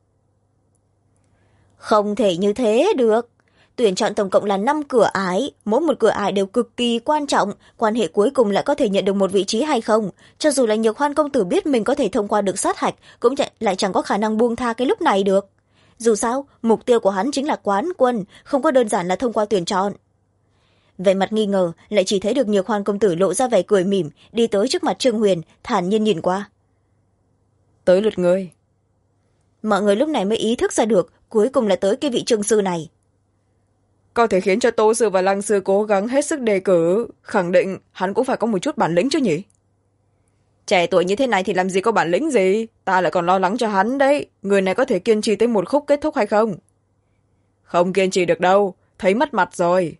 Không thể như thế được. Tuyển chọn tổng cộng là 5 cửa ải, mỗi một cửa ải đều cực kỳ quan trọng, quan hệ cuối cùng lại có thể nhận được một vị trí hay không. Cho dù là Nhược Hoan công tử biết mình có thể thông qua được sát hạch, cũng lại chẳng có khả năng buông tha cái lúc này được. Dù sao, mục tiêu của hắn chính là quán quân, không có đơn giản là thông qua tuyển chọn. Vẻ mặt nghi ngờ, lại chỉ thấy được Nhược Hoan công tử lộ ra vẻ cười mỉm, đi tới trước mặt Trương Huyền, thản nhiên nhìn qua. Tới lượt ngươi. Mọi người lúc này mới ý thức ra được, cuối cùng là tới cái vị Trương sư này. Có thể khiến cho Tô sư và Lăng sư cố gắng hết sức đề cử, khẳng định hắn cũng phải có một chút bản lĩnh chứ nhỉ? Trẻ tuổi như thế này thì làm gì có bản lĩnh gì, ta lại còn lo lắng cho hắn đấy, người này có thể kiên trì tới một khúc kết thúc hay không? Không kiên trì được đâu, thấy mất mặt rồi.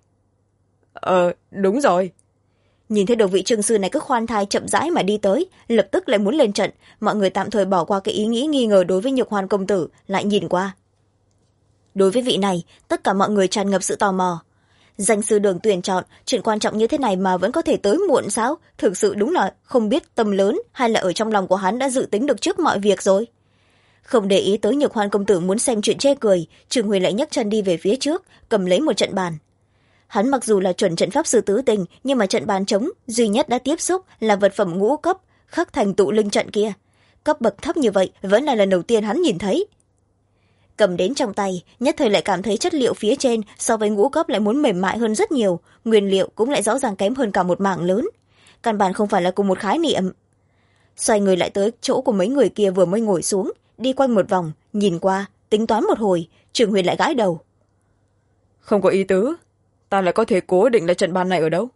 Đúng rồi. Nhìn thấy đầu vị Trương sư này cứ khoan thai chậm rãi mà đi tới, lập tức lại muốn lên trận, mọi người tạm thời bỏ qua cái ý nghĩ nghi ngờ đối với Nhược Hoan công tử, lại nhìn qua. Đối với vị này, tất cả mọi người tràn ngập sự tò mò. Danh sư đường tuyển chọn, chuyện quan trọng như thế này mà vẫn có thể tới muộn sao? Thực sự đúng là không biết tâm lớn hay là ở trong lòng của hắn đã dự tính được trước mọi việc rồi. Không để ý tới Nhược Hoan công tử muốn xem chuyện chê cười, Trương Huyền lại nhấc chân đi về phía trước, cầm lấy một trận bàn. Hắn mặc dù là chuẩn trận pháp sư tứ tình, nhưng mà trận bàn trống duy nhất đã tiếp xúc là vật phẩm ngũ cấp, khắc thành tụ linh trận kia. Cấp bậc thấp như vậy vẫn là lần đầu tiên hắn nhìn thấy. Cầm đến trong tay, nhất thời lại cảm thấy chất liệu phía trên so với ngũ cấp lại muốn mềm mại hơn rất nhiều, nguyên liệu cũng lại rõ ràng kém hơn cả một mảng lớn. Căn bản không phải là cùng một khái niệm. Xoay người lại tới chỗ của mấy người kia vừa mới ngồi xuống, đi quanh một vòng, nhìn qua, tính toán một hồi, Trương Huyền lại gãi đầu. Không có ý tứ, ta lại có thể cố định là trận bàn này ở đâu?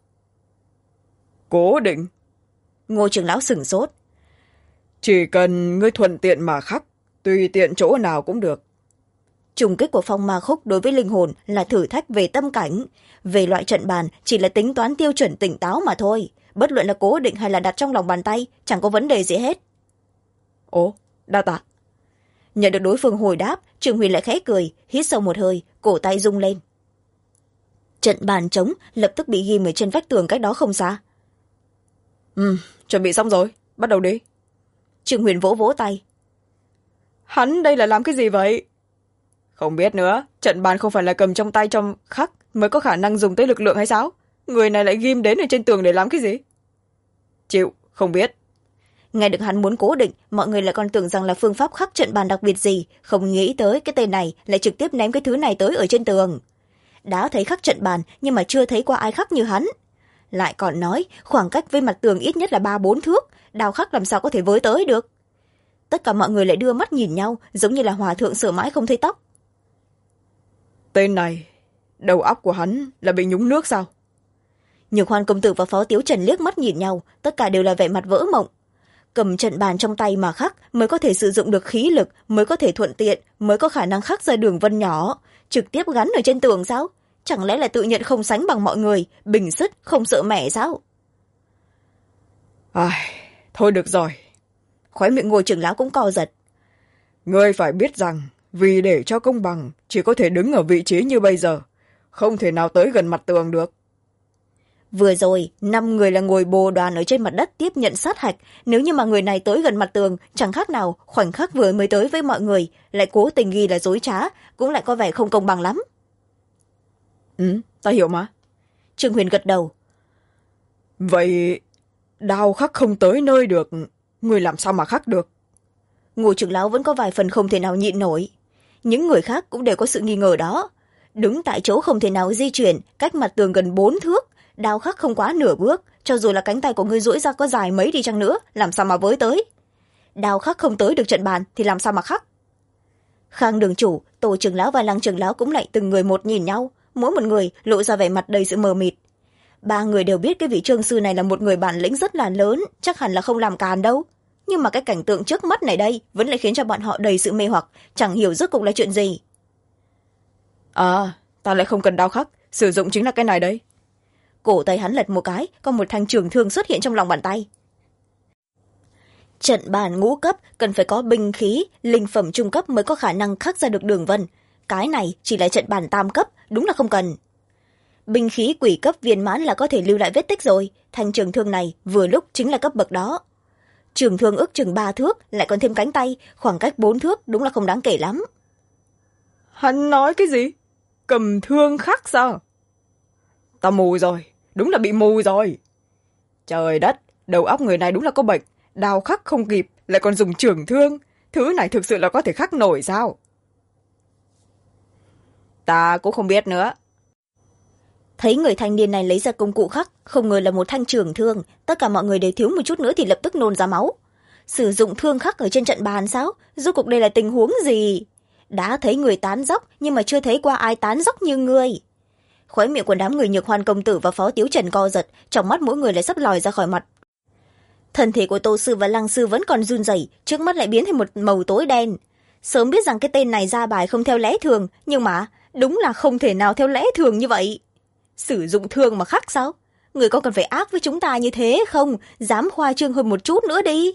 Cố định? Ngô trưởng lão sửng sốt. Chỉ cần ngươi thuận tiện mà khắc, tùy tiện chỗ nào cũng được. Trùng kích của phong ma khúc đối với linh hồn là thử thách về tâm cảnh, về loại trận bàn chỉ là tính toán tiêu chuẩn tỉnh táo mà thôi, bất luận là cố định hay là đặt trong lòng bàn tay, chẳng có vấn đề gì hết. Ồ, đa tạ. Nhận được đối phương hồi đáp, Trương Huyền lại khẽ cười, hít sâu một hơi, cổ tay rung lên. Trận bàn trống lập tức bị ghim ở trên vách tường cách đó không xa. Chuẩn bị xong rồi, bắt đầu đi. Trương Huyền vỗ vỗ tay. Hắn đây là làm cái gì vậy? Không biết nữa, trận bàn không phải là cầm trong tay trong khắc mới có khả năng dùng tới lực lượng hay sao? Người này lại ghim đến ở trên tường để làm cái gì? Chịu, không biết. Nghe được hắn muốn cố định, mọi người lại còn tưởng rằng là phương pháp khắc trận bàn đặc biệt gì, không nghĩ tới cái tên này lại trực tiếp ném cái thứ này tới ở trên tường. Đã thấy khắc trận bàn nhưng mà chưa thấy qua ai khắc như hắn. Lại còn nói khoảng cách với mặt tường ít nhất là 3-4 thước, đào khắc làm sao có thể với tới được. Tất cả mọi người lại đưa mắt nhìn nhau, giống như là hòa thượng sửa mãi không thấy tóc. Tên này, đầu óc của hắn là bị nhúng nước sao? Nhược Hoan công tử và Phó Tiếu Trần liếc mắt nhìn nhau, tất cả đều là vẻ mặt vỡ mộng. Cầm trận bàn trong tay mà khắc mới có thể sử dụng được khí lực, mới có thể thuận tiện, mới có khả năng khắc ra đường vân nhỏ, trực tiếp gắn ở trên tường sao? Chẳng lẽ là tự nhận không sánh bằng mọi người, bình sức không sợ mẹ sao? Thôi được rồi. Khóe miệng Ngô trưởng lão cũng co giật. Ngươi phải biết rằng, vì để cho công bằng, chỉ có thể đứng ở vị trí như bây giờ, không thể nào tới gần mặt tường được. Vừa rồi, 5 người là ngồi bồ đoàn ở trên mặt đất tiếp nhận sát hạch, nếu như mà người này tới gần mặt tường, chẳng khác nào khoảnh khắc vừa mới tới với mọi người, lại cố tình ghi là dối trá, cũng lại có vẻ không công bằng lắm. Ta hiểu mà. Trương Huyền gật đầu. Vậy, đao khắc không tới nơi được, người làm sao mà khắc được? Ngô trưởng lão vẫn có vài phần không thể nào nhịn nổi. Những người khác cũng đều có sự nghi ngờ đó. Đứng tại chỗ không thể nào di chuyển, cách mặt tường gần 4 thước, đao khắc không quá nửa bước, cho dù là cánh tay của ngươi duỗi ra có dài mấy đi chăng nữa, làm sao mà với tới? Đao khắc không tới được trận bàn thì làm sao mà khắc? Khang đường chủ, Tổ trưởng lão và Lăng trưởng lão cũng lại từng người một nhìn nhau, mỗi một người lộ ra vẻ mặt đầy sự mờ mịt. 3 người đều biết cái vị Trương sư này là một người bản lĩnh rất là lớn, chắc hẳn là không làm càn đâu. Nhưng mà cái cảnh tượng trước mắt này đây vẫn lại khiến cho bọn họ đầy sự mê hoặc, chẳng hiểu rốt cuộc là chuyện gì. Ta lại không cần đao khắc, sử dụng chính là cái này đấy. Cổ tay hắn lật một cái, có một thanh trường thương xuất hiện trong lòng bàn tay. Trận bàn ngũ cấp cần phải có binh khí, linh phẩm trung cấp mới có khả năng khắc ra được đường vân. Cái này chỉ là trận bàn tam cấp, đúng là không cần. binh khí quỷ cấp viên mãn là có thể lưu lại vết tích rồi, thanh trường thương này vừa lúc chính là cấp bậc đó. Trường thương ước chừng 3 thước, lại còn thêm cánh tay, khoảng cách 4 thước đúng là không đáng kể lắm. Hắn nói cái gì? Cầm thương khắc sao? Ta mù rồi, đúng là bị mù rồi. Trời đất, đầu óc người này đúng là có bệnh, đao khắc không kịp, lại còn dùng trường thương. Thứ này thực sự là có thể khắc nổi sao? Ta cũng không biết nữa. Thấy người thanh niên này lấy ra công cụ khắc, không ngờ là một thanh trường thương, tất cả mọi người đều thiếu một chút nữa thì lập tức nôn ra máu. Sử dụng thương khắc ở trên trận bàn sao? Rốt cuộc đây là tình huống gì? Đã thấy người tán dóc, nhưng mà chưa thấy qua ai tán dóc như ngươi. Khóe miệng của đám người Nhược Hoan công tử và Phó Tiếu Trần co giật, trong mắt mỗi người lại sắp lòi ra khỏi mặt. Thân thể của Tô sư và Lăng sư vẫn còn run rẩy, trước mắt lại biến thành một màu tối đen. Sớm biết rằng cái tên này ra bài không theo lẽ thường, nhưng mà đúng là không thể nào theo lẽ thường như vậy. Sử dụng thương mà khắc sao? Người có cần phải ác với chúng ta như thế không? Dám khoa trương hơn một chút nữa đi.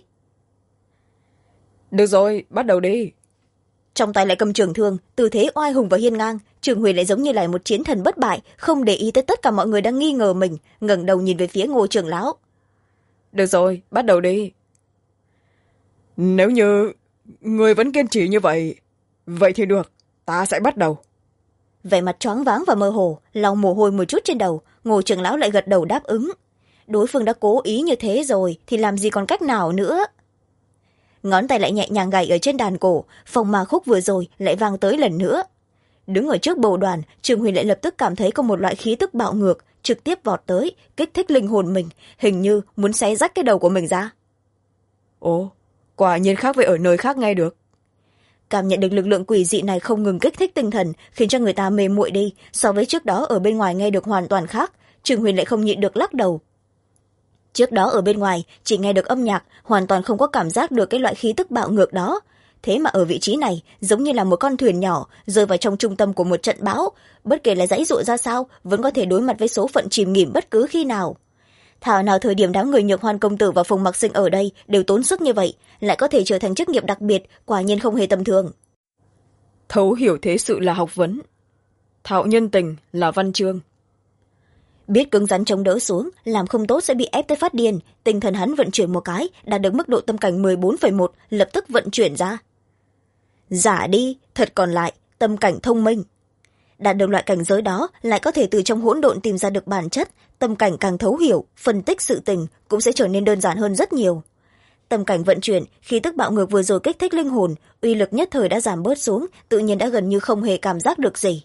Được rồi, bắt đầu đi. Trong tay lại cầm trường thương, tư thế oai hùng và hiên ngang. Trường Huyền lại giống như là một chiến thần bất bại, không để ý tới tất cả mọi người đang nghi ngờ mình, ngẩng đầu nhìn về phía Ngô trưởng lão. Được rồi, bắt đầu đi. Nếu như người vẫn kiên trì như vậy, vậy thì được, ta sẽ bắt đầu. Vẻ mặt choáng váng và mơ hồ, lau mồ hôi một chút trên đầu, Ngô trưởng lão lại gật đầu đáp ứng. Đối phương đã cố ý như thế rồi thì làm gì còn cách nào nữa. Ngón tay lại nhẹ nhàng gảy ở trên đàn cổ, phong ma khúc vừa rồi lại vang tới lần nữa. Đứng ở trước bầu đoàn, Trường Huyền lại lập tức cảm thấy có một loại khí tức bạo ngược trực tiếp vọt tới, kích thích linh hồn mình, hình như muốn xé rách cái đầu của mình ra. Ồ, quả nhiên khác với ở nơi khác ngay được. Cảm nhận được lực lượng quỷ dị này không ngừng kích thích tinh thần, khiến cho người ta mê muội đi, so với trước đó ở bên ngoài nghe được hoàn toàn khác. Trường Huyền lại không nhịn được lắc đầu. Trước đó ở bên ngoài chỉ nghe được âm nhạc, hoàn toàn không có cảm giác được cái loại khí tức bạo ngược đó. Thế mà ở vị trí này giống như là một con thuyền nhỏ rơi vào trong trung tâm của một trận bão, bất kể là dãy dụa ra sao vẫn có thể đối mặt với số phận chìm nghỉm bất cứ khi nào. Thảo nào thời điểm đám người Nhược Hoan công tử và Phùng Mặc Sinh ở đây đều tốn sức như vậy, lại có thể trở thành chức nghiệp đặc biệt, quả nhiên không hề tầm thường. Thấu hiểu thế sự là học vấn, thạo nhân tình là văn chương. Biết cứng rắn chống đỡ xuống, làm không tốt sẽ bị ép tới phát điên, tinh thần hắn vận chuyển một cái, đạt được mức độ tâm cảnh 14,1, lập tức vận chuyển ra. Giả đi, thật còn lại, tâm cảnh thông minh. Đạt được loại cảnh giới đó, lại có thể từ trong hỗn độn tìm ra được bản chất, tâm cảnh càng thấu hiểu, phân tích sự tình cũng sẽ trở nên đơn giản hơn rất nhiều. Tâm cảnh vận chuyển, khí tức bạo ngược vừa rồi kích thích linh hồn, uy lực nhất thời đã giảm bớt xuống, tự nhiên đã gần như không hề cảm giác được gì.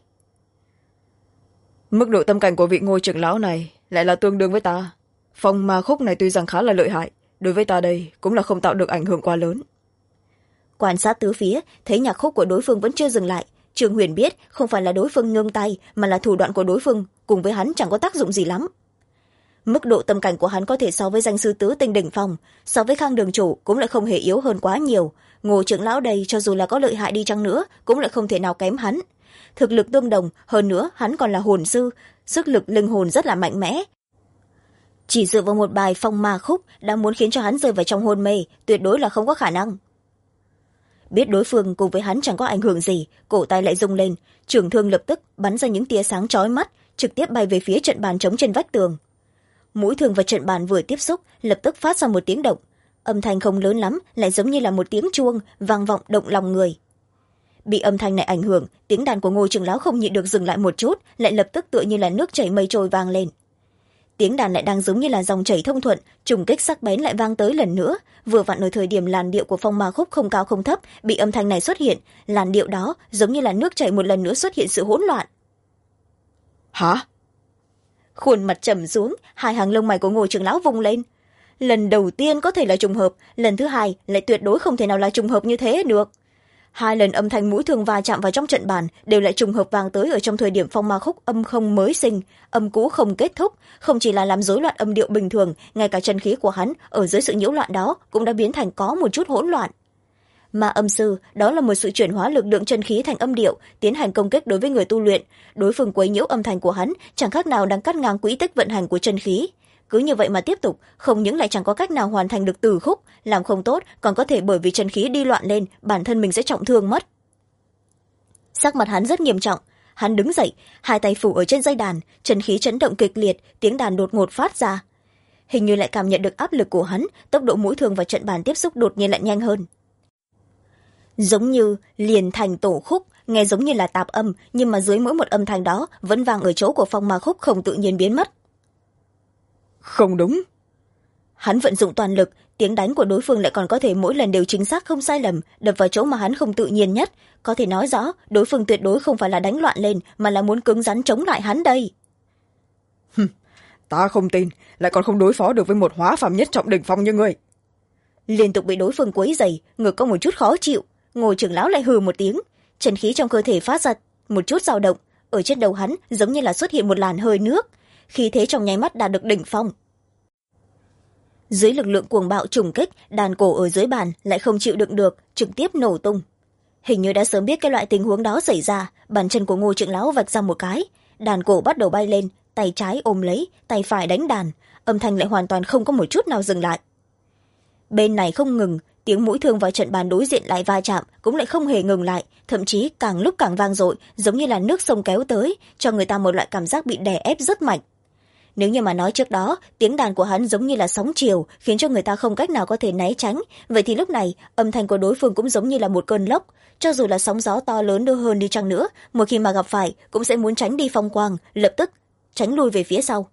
Mức độ tâm cảnh của vị Ngô trưởng lão này lại là tương đương với ta. Phong ma khúc này tuy rằng khá là lợi hại, đối với ta đây cũng là không tạo được ảnh hưởng quá lớn. Quan sát tứ phía, thấy nhạc khúc của đối phương vẫn chưa dừng lại. Trường Huyền biết không phải là đối phương ngưng tay, mà là thủ đoạn của đối phương cùng với hắn chẳng có tác dụng gì lắm. Mức độ tâm cảnh của hắn có thể so với danh sư tứ tinh đỉnh phong, so với Khang đường chủ cũng lại không hề yếu hơn quá nhiều. Ngô trưởng lão đây cho dù là có lợi hại đi chăng nữa cũng lại không thể nào kém hắn. Thực lực tương đồng, hơn nữa hắn còn là hồn sư, sức lực linh hồn rất là mạnh mẽ. Chỉ dựa vào một bài phong ma khúc đã muốn khiến cho hắn rơi vào trong hôn mê, tuyệt đối là không có khả năng. Biết đối phương cùng với hắn chẳng có ảnh hưởng gì, cổ tay lại rung lên, trường thương lập tức bắn ra những tia sáng chói mắt, trực tiếp bay về phía trận bàn trống trên vách tường. Mũi thương và trận bàn vừa tiếp xúc, lập tức phát ra một tiếng động. Âm thanh không lớn lắm, lại giống như là một tiếng chuông vang vọng động lòng người. Bị âm thanh này ảnh hưởng, tiếng đàn của Ngô trưởng lão không nhịn được dừng lại một chút, lại lập tức tựa như là nước chảy mây trôi vang lên. Tiếng đàn lại đang giống như là dòng chảy thông thuận, trùng kích sắc bén lại vang tới lần nữa, vừa vặn ở thời điểm làn điệu của phong ma khúc không cao không thấp bị âm thanh này xuất hiện, làn điệu đó giống như là nước chảy một lần nữa xuất hiện sự hỗn loạn. Hả? Khuôn mặt trầm xuống, hai hàng lông mày của Ngô trưởng lão vung lên. Lần đầu tiên có thể là trùng hợp, lần thứ hai lại tuyệt đối không thể nào là trùng hợp như thế được. Hai lần âm thanh mũi thương va chạm vào trong trận bàn đều lại trùng hợp vang tới ở trong thời điểm phong ma khúc âm không mới sinh, âm cũ không kết thúc, không chỉ là làm rối loạn âm điệu bình thường, ngay cả chân khí của hắn ở dưới sự nhiễu loạn đó cũng đã biến thành có một chút hỗn loạn. Mà âm sư, đó là một sự chuyển hóa lực lượng chân khí thành âm điệu, tiến hành công kích đối với người tu luyện. Đối phương quấy nhiễu âm thanh của hắn chẳng khác nào đang cắt ngang quỹ tích vận hành của chân khí. Cứ như vậy mà tiếp tục, không những lại chẳng có cách nào hoàn thành được từ khúc, làm không tốt còn có thể bởi vì chân khí đi loạn lên, bản thân mình sẽ trọng thương mất. Sắc mặt hắn rất nghiêm trọng, hắn đứng dậy, hai tay phủ ở trên dây đàn, chân khí chấn động kịch liệt, tiếng đàn đột ngột phát ra. Hình như lại cảm nhận được áp lực của hắn, tốc độ mũi thương và trận bàn tiếp xúc đột nhiên lại nhanh hơn. Giống như liền thành tổ khúc, nghe giống như là tạp âm, nhưng mà dưới mỗi một âm thanh đó vẫn vang ở chỗ của phong ma khúc không tự nhiên biến mất. Không đúng. Hắn vận dụng toàn lực, tiếng đánh của đối phương lại còn có thể mỗi lần đều chính xác không sai lầm, đập vào chỗ mà hắn không tự nhiên nhất. Có thể nói rõ, đối phương tuyệt đối không phải là đánh loạn lên, mà là muốn cứng rắn chống lại hắn đây. Ta không tin, lại còn không đối phó được với một hóa phàm nhất trọng đỉnh phong như người. Liên tục bị đối phương quấy dày, ngực có một chút khó chịu, Ngô trưởng lão lại hừ một tiếng, chân khí trong cơ thể phát ra một chút dao động, ở trên đầu hắn giống như là xuất hiện một làn hơi nước, khí thế trong nháy mắt đạt được đỉnh phong. Dưới lực lượng cuồng bạo trùng kích, đàn cổ ở dưới bàn lại không chịu đựng được, trực tiếp nổ tung. Hình như đã sớm biết cái loại tình huống đó xảy ra, bàn chân của Ngô trưởng lão vạch ra một cái, đàn cổ bắt đầu bay lên, tay trái ôm lấy, tay phải đánh đàn, âm thanh lại hoàn toàn không có một chút nào dừng lại. Bên này không ngừng, tiếng mũi thương vào trận bàn đối diện lại va chạm cũng lại không hề ngừng lại, thậm chí càng lúc càng vang dội, giống như là nước sông kéo tới, cho người ta một loại cảm giác bị đè ép rất mạnh. Nếu như mà nói trước đó tiếng đàn của hắn giống như là sóng chiều, khiến cho người ta không cách nào có thể né tránh, vậy thì lúc này âm thanh của đối phương cũng giống như là một cơn lốc, cho dù là sóng gió to lớn đưa hơn đi chăng nữa, một khi mà gặp phải cũng sẽ muốn tránh đi phong quang, lập tức tránh lui về phía sau.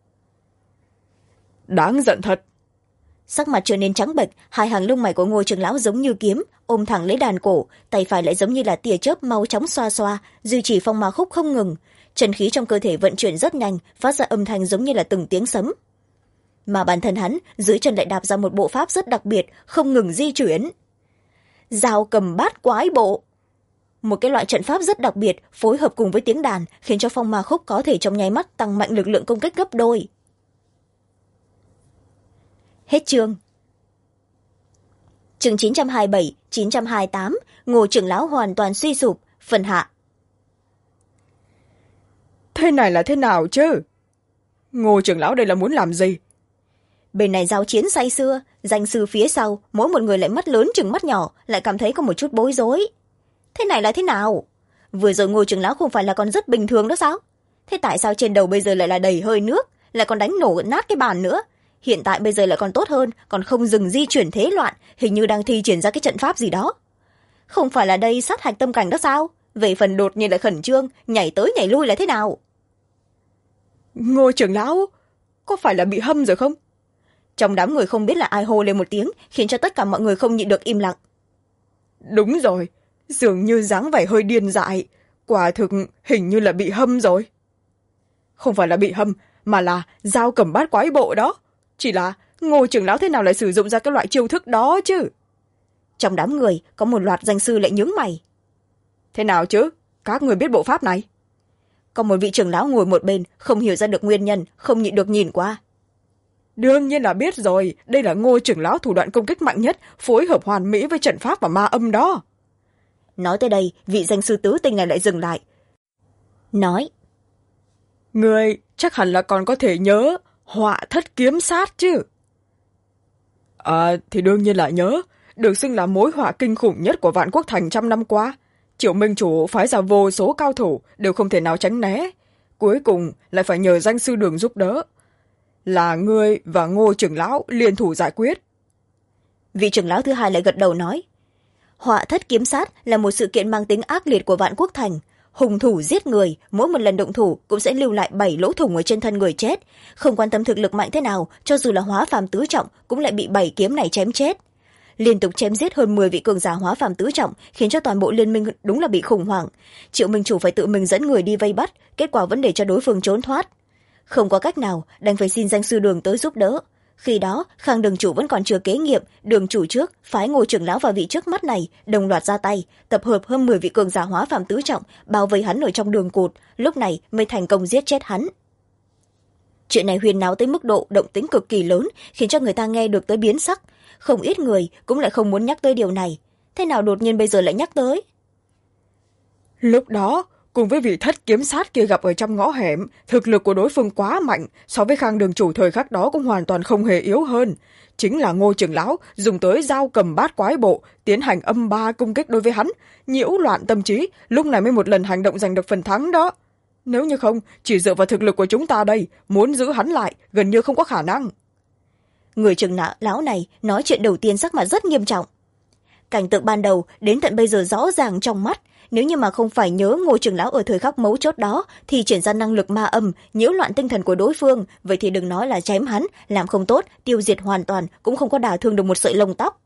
Đáng giận thật. Sắc mặt trở nên trắng bệch, hai hàng lông mày của Ngô trưởng lão giống như kiếm, ôm thẳng lấy đàn cổ, tay phải lại giống như là tia chớp mau chóng xoa xoa, duy trì phong ma khúc không ngừng. Chân khí trong cơ thể vận chuyển rất nhanh, phát ra âm thanh giống như là từng tiếng sấm. Mà bản thân hắn dưới chân lại đạp ra một bộ pháp rất đặc biệt, không ngừng di chuyển. Dao cầm bát quái bộ, một cái loại trận pháp rất đặc biệt phối hợp cùng với tiếng đàn, khiến cho phong ma khúc có thể trong nháy mắt tăng mạnh lực lượng công kích gấp đôi. Hết chương. Chương 927, 928, Ngô trưởng lão hoàn toàn suy sụp, phần hạ. Thế này là thế nào chứ? Ngô trưởng lão đây là muốn làm gì? Bên này giao chiến say sưa, danh sư phía sau, mỗi một người lại mắt lớn chừng mắt nhỏ, lại cảm thấy có một chút bối rối. Thế này là thế nào? Vừa rồi Ngô trưởng lão không phải là còn rất bình thường đó sao? Thế tại sao trên đầu bây giờ lại là đầy hơi nước, lại còn đánh nổ nát cái bàn nữa? Hiện tại bây giờ lại còn tốt hơn, còn không dừng di chuyển thế loạn, hình như đang thi triển ra cái trận pháp gì đó. Không phải là đây sát hạch tâm cảnh đó sao? Về phần đột nhiên lại khẩn trương, nhảy tới nhảy lui là thế nào? Ngô trưởng lão, có phải là bị hâm rồi không? Trong đám người không biết là ai hô lên một tiếng, khiến cho tất cả mọi người không nhịn được im lặng. Đúng rồi, dường như dáng vẻ hơi điên dại, quả thực hình như là bị hâm rồi. Không phải là bị hâm, mà là dao cầm bát quái bộ đó. Chỉ là Ngô trưởng lão thế nào lại sử dụng ra cái loại chiêu thức đó chứ? Trong đám người có một loạt danh sư lại nhướng mày. Thế nào chứ? Các người biết bộ pháp này? Có một vị trưởng lão ngồi một bên, không hiểu ra được nguyên nhân, không nhịn được nhìn qua. Đương nhiên là biết rồi, đây là Ngô trưởng lão thủ đoạn công kích mạnh nhất, phối hợp hoàn mỹ với trận pháp và ma âm đó. Nói tới đây, vị danh sư tứ tinh này lại dừng lại. Nói. Người chắc hẳn là còn có thể nhớ họa thất kiếm sát chứ? Thì đương nhiên là nhớ, được xưng là mối họa kinh khủng nhất của Vạn Quốc Thành trăm năm qua. Triệu Minh Chủ phái ra vô số cao thủ đều không thể nào tránh né, cuối cùng lại phải nhờ danh sư Đường giúp đỡ. Là ngươi và Ngô trưởng lão liên thủ giải quyết. Vị trưởng lão thứ hai lại gật đầu nói. Họa thất kiếm sát là một sự kiện mang tính ác liệt của Vạn Quốc Thành. Hung thủ giết người, mỗi một lần động thủ cũng sẽ lưu lại 7 lỗ thủng ở trên thân người chết. Không quan tâm thực lực mạnh thế nào, cho dù là hóa phàm tứ trọng cũng lại bị 7 kiếm này chém chết. Liên tục chém giết hơn 10 vị cường giả hóa phàm tứ trọng, khiến cho toàn bộ liên minh đúng là bị khủng hoảng. Triệu Minh Chủ phải tự mình dẫn người đi vây bắt, kết quả vẫn để cho đối phương trốn thoát. Không có cách nào, đành phải xin danh sư Đường tới giúp đỡ. Khi đó, Khang Đường chủ vẫn còn chưa kế nghiệp, Đường chủ trước phái Ngô trưởng lão và vị trước mắt này đồng loạt ra tay, tập hợp hơn 10 vị cường giả hóa phàm tứ trọng, bao vây hắn ở trong đường cụt, lúc này mới thành công giết chết hắn. Chuyện này huyền náo tới mức độ động tĩnh cực kỳ lớn, khiến cho người ta nghe được tới biến sắc. Không ít người cũng lại không muốn nhắc tới điều này. Thế nào đột nhiên bây giờ lại nhắc tới? Lúc đó, cùng với vị thất kiếm sát kia gặp ở trong ngõ hẻm, thực lực của đối phương quá mạnh, so với Khang đường chủ thời khắc đó cũng hoàn toàn không hề yếu hơn. Chính là Ngô trưởng lão dùng tới dao cầm bát quái bộ, tiến hành âm ba công kích đối với hắn, nhiễu loạn tâm trí, lúc này mới một lần hành động giành được phần thắng đó. nếu như không chỉ dựa vào thực lực của chúng ta đây, muốn giữ hắn lại gần như không có khả năng. Người trưởng lão này nói chuyện đầu tiên sắc mặt rất nghiêm trọng. Cảnh tượng ban đầu đến tận bây giờ rõ ràng trong mắt, nếu như mà không phải nhớ Ngô trưởng lão ở thời khắc mấu chốt đó thì triển ra năng lực ma âm nhiễu loạn tinh thần của đối phương, vậy thì đừng nói là chém hắn, làm không tốt tiêu diệt hoàn toàn cũng không có đả thương được một sợi lông tóc.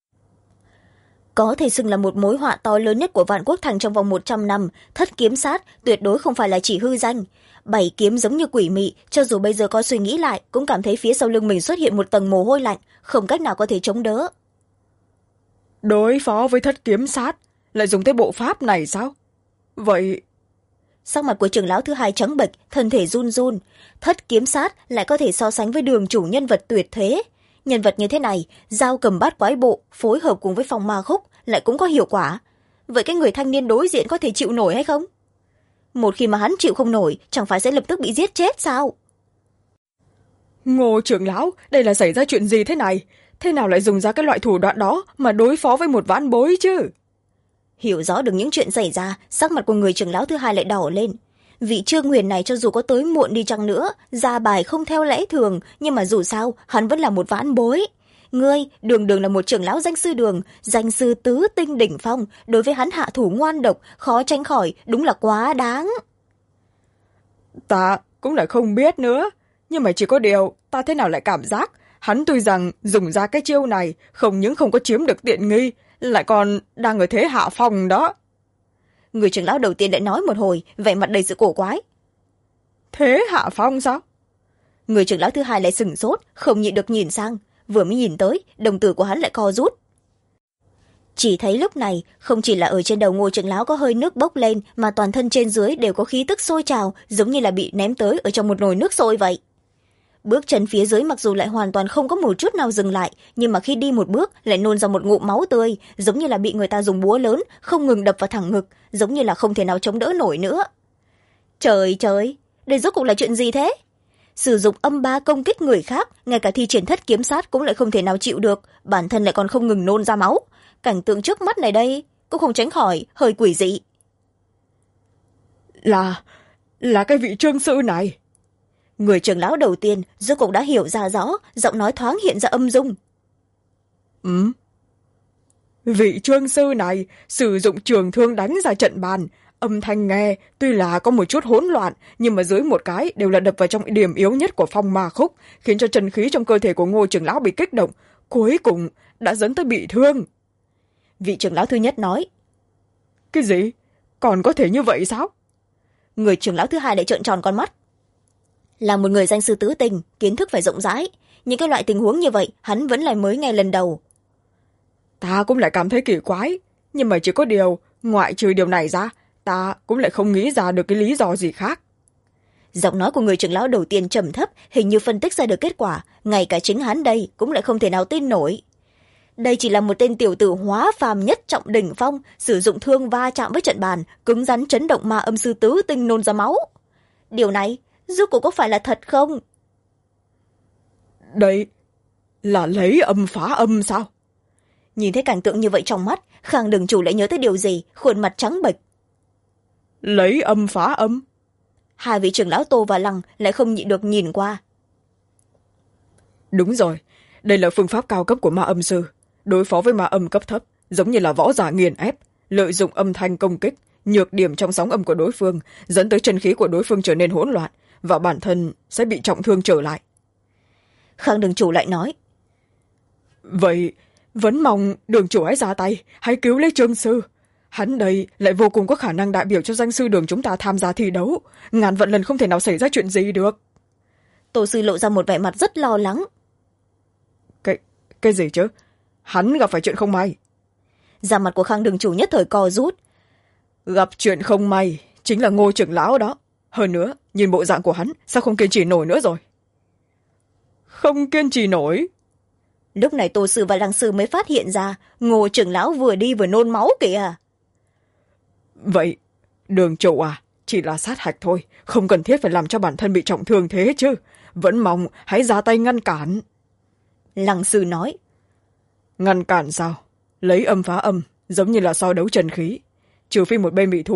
Có thể xưng là một mối họa to lớn nhất của Vạn Quốc Thành trong vòng 100 năm, Thất Kiếm Sát tuyệt đối không phải là chỉ hư danh. 7 kiếm giống như quỷ mị, cho dù bây giờ có suy nghĩ lại cũng cảm thấy phía sau lưng mình xuất hiện một tầng mồ hôi lạnh, không cách nào có thể chống đỡ. Đối phó với Thất Kiếm Sát lại dùng tới bộ pháp này sao? Vậy Sắc mặt của trưởng lão thứ hai trắng bệch, thân thể run run. Thất Kiếm Sát lại có thể so sánh với Đường chủ nhân vật tuyệt thế. Nhân vật như thế này, dao cầm bát quái bộ phối hợp cùng với phong ma khúc lại cũng có hiệu quả. Vậy cái người thanh niên đối diện có thể chịu nổi hay không? Một khi mà hắn chịu không nổi, chẳng phải sẽ lập tức bị giết chết sao? Ngô trưởng lão, đây là xảy ra chuyện gì thế này? Thế nào lại dùng ra cái loại thủ đoạn đó mà đối phó với một vãn bối chứ? Hiểu rõ được những chuyện xảy ra, sắc mặt của người trưởng lão thứ hai lại đỏ lên. Vị Trương Huyền này cho dù có tới muộn đi chăng nữa, ra bài không theo lẽ thường, nhưng mà dù sao, hắn vẫn là một vãn bối. Ngươi, đường đường là một trưởng lão danh sư đường, danh sư tứ tinh đỉnh phong, đối với hắn hạ thủ ngoan độc, khó tránh khỏi, đúng là quá đáng. Ta cũng lại không biết nữa, nhưng mà chỉ có điều, ta thế nào lại cảm giác, hắn tuy rằng dùng ra cái chiêu này, không những không có chiếm được tiện nghi, lại còn đang ở thế hạ phong đó. Người trưởng lão đầu tiên lại nói một hồi, vẻ mặt đầy sự cổ quái. Thế hạ phong sao? Người trưởng lão thứ hai lại sửng sốt, không nhịn được nhìn sang. Vừa mới nhìn tới, đồng tử của hắn lại co rút. Chỉ thấy lúc này, không chỉ là ở trên đầu Ngô trưởng lão có hơi nước bốc lên, mà toàn thân trên dưới đều có khí tức sôi trào, giống như là bị ném tới ở trong một nồi nước sôi vậy. Bước chân phía dưới mặc dù lại hoàn toàn không có một chút nào dừng lại, nhưng mà khi đi một bước lại nôn ra một ngụm máu tươi, giống như là bị người ta dùng búa lớn không ngừng đập vào thẳng ngực, giống như là không thể nào chống đỡ nổi nữa. Trời trời, đây rốt cuộc là chuyện gì thế? Sử dụng âm ba công kích người khác, ngay cả thi triển Thất Kiếm Sát cũng lại không thể nào chịu được, bản thân lại còn không ngừng nôn ra máu. Cảnh tượng trước mắt này đây cũng không tránh khỏi hơi quỷ dị. Là cái vị trương sư này. Người trưởng lão đầu tiên rốt cuộc đã hiểu ra rõ, giọng nói thoáng hiện ra âm dung. Vị trương sư này sử dụng trường thương đánh ra trận bàn, âm thanh nghe tuy là có một chút hỗn loạn, nhưng mà dưới một cái đều là đập vào trong điểm yếu nhất của phong ma khúc, khiến cho chân khí trong cơ thể của Ngô trưởng lão bị kích động, cuối cùng đã dẫn tới bị thương. Vị trưởng lão thứ nhất nói. Cái gì? Còn có thể như vậy sao? Người trưởng lão thứ hai lại trợn tròn con mắt. Là một người danh sư tứ tình, kiến thức phải rộng rãi, những cái loại tình huống như vậy hắn vẫn là mới nghe lần đầu. Ta cũng lại cảm thấy kỳ quái, nhưng mà chỉ có điều, ngoại trừ điều này ra, ta cũng lại không nghĩ ra được cái lý do gì khác. Giọng nói của người trưởng lão đầu tiên trầm thấp, hình như phân tích ra được kết quả, ngay cả chính hắn đây cũng lại không thể nào tin nổi. Đây chỉ là một tên tiểu tử hóa phàm nhất trọng đỉnh phong, sử dụng thương va chạm với trận bàn, cứng rắn chấn động ma âm sư tứ tinh nôn ra máu. Điều này, rốt cuộc có phải là thật không? Đây là lấy âm phá âm sao? Nhìn thấy cảnh tượng như vậy trong mắt, Khang đường chủ lại nhớ tới điều gì, khuôn mặt trắng bệch. Lấy âm phá âm? Hai vị trưởng lão Tô và Lăng lại không nhịn được nhìn qua. Đúng rồi, đây là phương pháp cao cấp của ma âm sư. Đối phó với ma âm cấp thấp, giống như là võ giả nghiền ép, lợi dụng âm thanh công kích, nhược điểm trong sóng âm của đối phương, dẫn tới chân khí của đối phương trở nên hỗn loạn, và bản thân sẽ bị trọng thương trở lại. Khang đường chủ lại nói. Vậy, vẫn mong đường chủ hãy ra tay, hãy cứu lấy Trương sư. Hắn đây lại vô cùng có khả năng đại biểu cho danh sư đường chúng ta tham gia thi đấu, ngàn vạn lần không thể nào xảy ra chuyện gì được. Tô sư lộ ra một vẻ mặt rất lo lắng. Cái gì chứ? Hắn gặp phải chuyện không may. Da mặt của Khang đường chủ nhất thời co rút. Gặp chuyện không may chính là Ngô trưởng lão đó. Hơn nữa, nhìn bộ dạng của hắn, sao không kiên trì nổi nữa rồi? Không kiên trì nổi? Lúc này Tô sư và Lăng sư mới phát hiện ra Ngô trưởng lão vừa đi vừa nôn máu kìa. Vậy, đường chủ à, chỉ là sát hạch thôi, không cần thiết phải làm cho bản thân bị trọng thương thế chứ. Vẫn mong hãy ra tay ngăn cản. Lăng sư nói. Ngăn cản sao? Lấy âm phá âm, giống như là so đấu chân khí. Trừ phi một bên bị thua,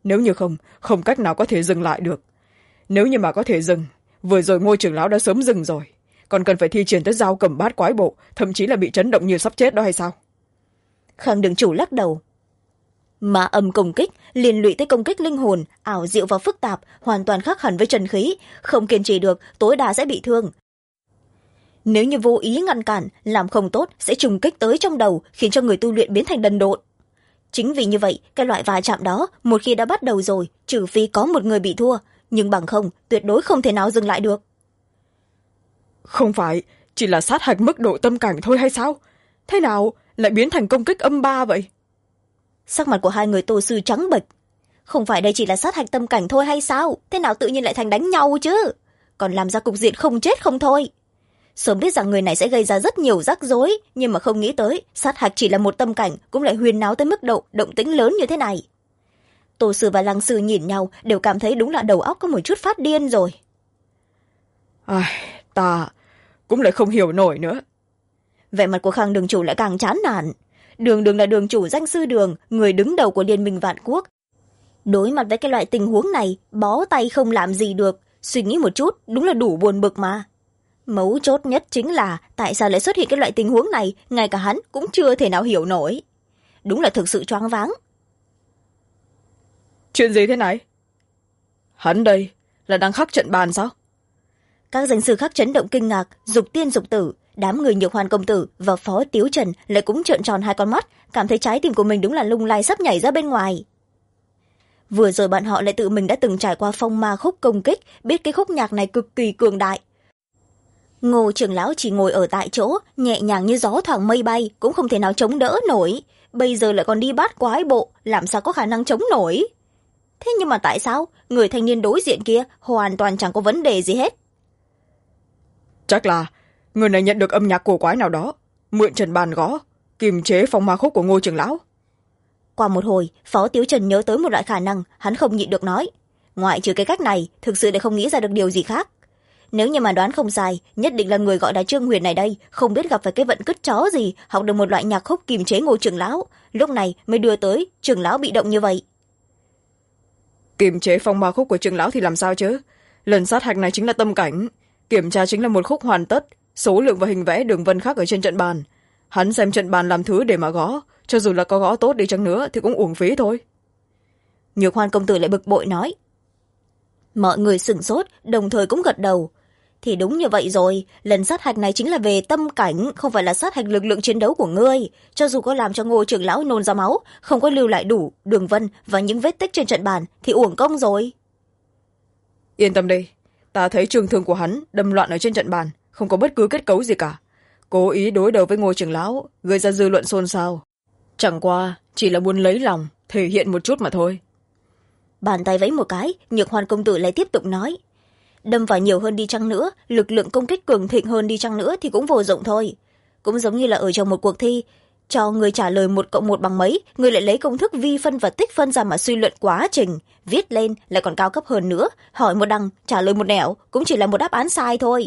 nếu như không cách nào có thể dừng lại được. Nếu như mà có thể dừng, vừa rồi Ngô trưởng lão đã sớm dừng rồi, còn cần phải thi triển tới dao cầm bát quái bộ, thậm chí là bị chấn động như sắp chết đó hay sao? Khang đường chủ lắc đầu. Ma âm công kích liên lụy tới công kích linh hồn, ảo diệu và phức tạp, hoàn toàn khác hẳn với trần khí, không kiên trì được tối đa sẽ bị thương. Nếu như vô ý ngăn cản, làm không tốt sẽ trùng kích tới trong đầu, khiến cho người tu luyện biến thành đần độn. Chính vì như vậy, cái loại va chạm đó một khi đã bắt đầu rồi, trừ phi có một người bị thua, nhưng bằng không tuyệt đối không thể nào dừng lại được. Không phải chỉ là sát hạch mức độ tâm cảnh thôi hay sao? Thế nào lại biến thành công kích âm ba vậy? Sắc mặt của hai người tô sư trắng bệch. Không phải đây chỉ là sát hạch tâm cảnh thôi hay sao? Thế nào tự nhiên lại thành đánh nhau chứ? Còn làm ra cục diện không chết không thôi. Sớm biết rằng người này sẽ gây ra rất nhiều rắc rối, nhưng mà không nghĩ tới sát hạch chỉ là một tâm cảnh cũng lại huyền náo tới mức độ động tĩnh lớn như thế này. Tô sư và lăng sư nhìn nhau đều cảm thấy đúng là đầu óc có một chút phát điên rồi. Ta cũng lại không hiểu nổi nữa. Vẻ mặt của Khang đường chủ lại càng chán nản. Đường là đường chủ danh sư Đường, người đứng đầu của Liên minh Vạn Quốc. Đối mặt với cái loại tình huống này, bó tay không làm gì được, suy nghĩ một chút đúng là đủ buồn bực mà. Mấu chốt nhất chính là tại sao lại xuất hiện cái loại tình huống này, ngay cả hắn cũng chưa thể nào hiểu nổi. Đúng là thực sự choáng váng. Chuyện gì thế này? Hắn đây là đang khắc trận bàn sao? Các danh sư khác chấn động kinh ngạc, dục tiên dục tử, đám người Nhược Hoan công tử và Phó Tiếu Trần lại cũng trợn tròn hai con mắt, cảm thấy trái tim của mình đúng là lung lay sắp nhảy ra bên ngoài. Vừa rồi bọn họ lại tự mình đã từng trải qua phong ma khúc công kích, biết cái khúc nhạc này cực kỳ cường đại. Ngô trưởng lão chỉ ngồi ở tại chỗ, nhẹ nhàng như gió thoảng mây bay, cũng không thể nào chống đỡ nổi. Bây giờ lại còn đi bát quái bộ, làm sao có khả năng chống nổi? Thế nhưng mà tại sao người thanh niên đối diện kia hoàn toàn chẳng có vấn đề gì hết? Chắc là người này nhận được âm nhạc cổ quái nào đó, mượn trần bàn gõ, kiềm chế phong ma khúc của Ngô trưởng lão. Qua một hồi, Phó Tiếu Trần nhớ tới một loại khả năng, hắn không nhịn được nói. Ngoại trừ cái cách này, thực sự để không nghĩ ra được điều gì khác. Nếu như mà đoán không sai, nhất định là người gọi là Trương Huyền này đây, không biết gặp phải cái vận cứt chó gì, học được một loại nhạc khúc kiềm chế Ngô trưởng lão, lúc này mới đưa tới trưởng lão bị động như vậy. Kiềm chế phong ma khúc của trưởng lão thì làm sao chứ? Lần sát hạch này chính là tâm cảnh, kiểm tra chính là một khúc hoàn tất, số lượng và hình vẽ đường vân khác ở trên trận bàn. Hắn xem trận bàn làm thứ để mà gõ, cho dù là có gõ tốt đi chăng nữa thì cũng uổng phí thôi. Nhược Hoan công tử lại bực bội nói. Mọi người sửng sốt, đồng thời cũng gật đầu. Thì đúng như vậy rồi, lần sát hạch này chính là về tâm cảnh, không phải là sát hạch lực lượng chiến đấu của ngươi. Cho dù có làm cho Ngô trưởng lão nôn ra máu, không có lưu lại đủ đường vân và những vết tích trên trận bàn thì uổng công rồi. Yên tâm đi, ta thấy trường thương của hắn đâm loạn ở trên trận bàn, không có bất cứ kết cấu gì cả. Cố ý đối đầu với Ngô trưởng lão, gây ra dư luận xôn xao. Chẳng qua chỉ là muốn lấy lòng, thể hiện một chút mà thôi. Bàn tay vẫy một cái, Nhược Hoan công tử lại tiếp tục nói. Đâm vào nhiều hơn đi chăng nữa, lực lượng công kích cường thịnh hơn đi chăng nữa thì cũng vô dụng thôi. Cũng giống như là ở trong một cuộc thi, cho người trả lời 1+1 bằng mấy, người lại lấy công thức vi phân và tích phân ra mà suy luận quá trình, viết lên lại còn cao cấp hơn nữa, hỏi một đằng trả lời một nẻo, cũng chỉ là một đáp án sai thôi.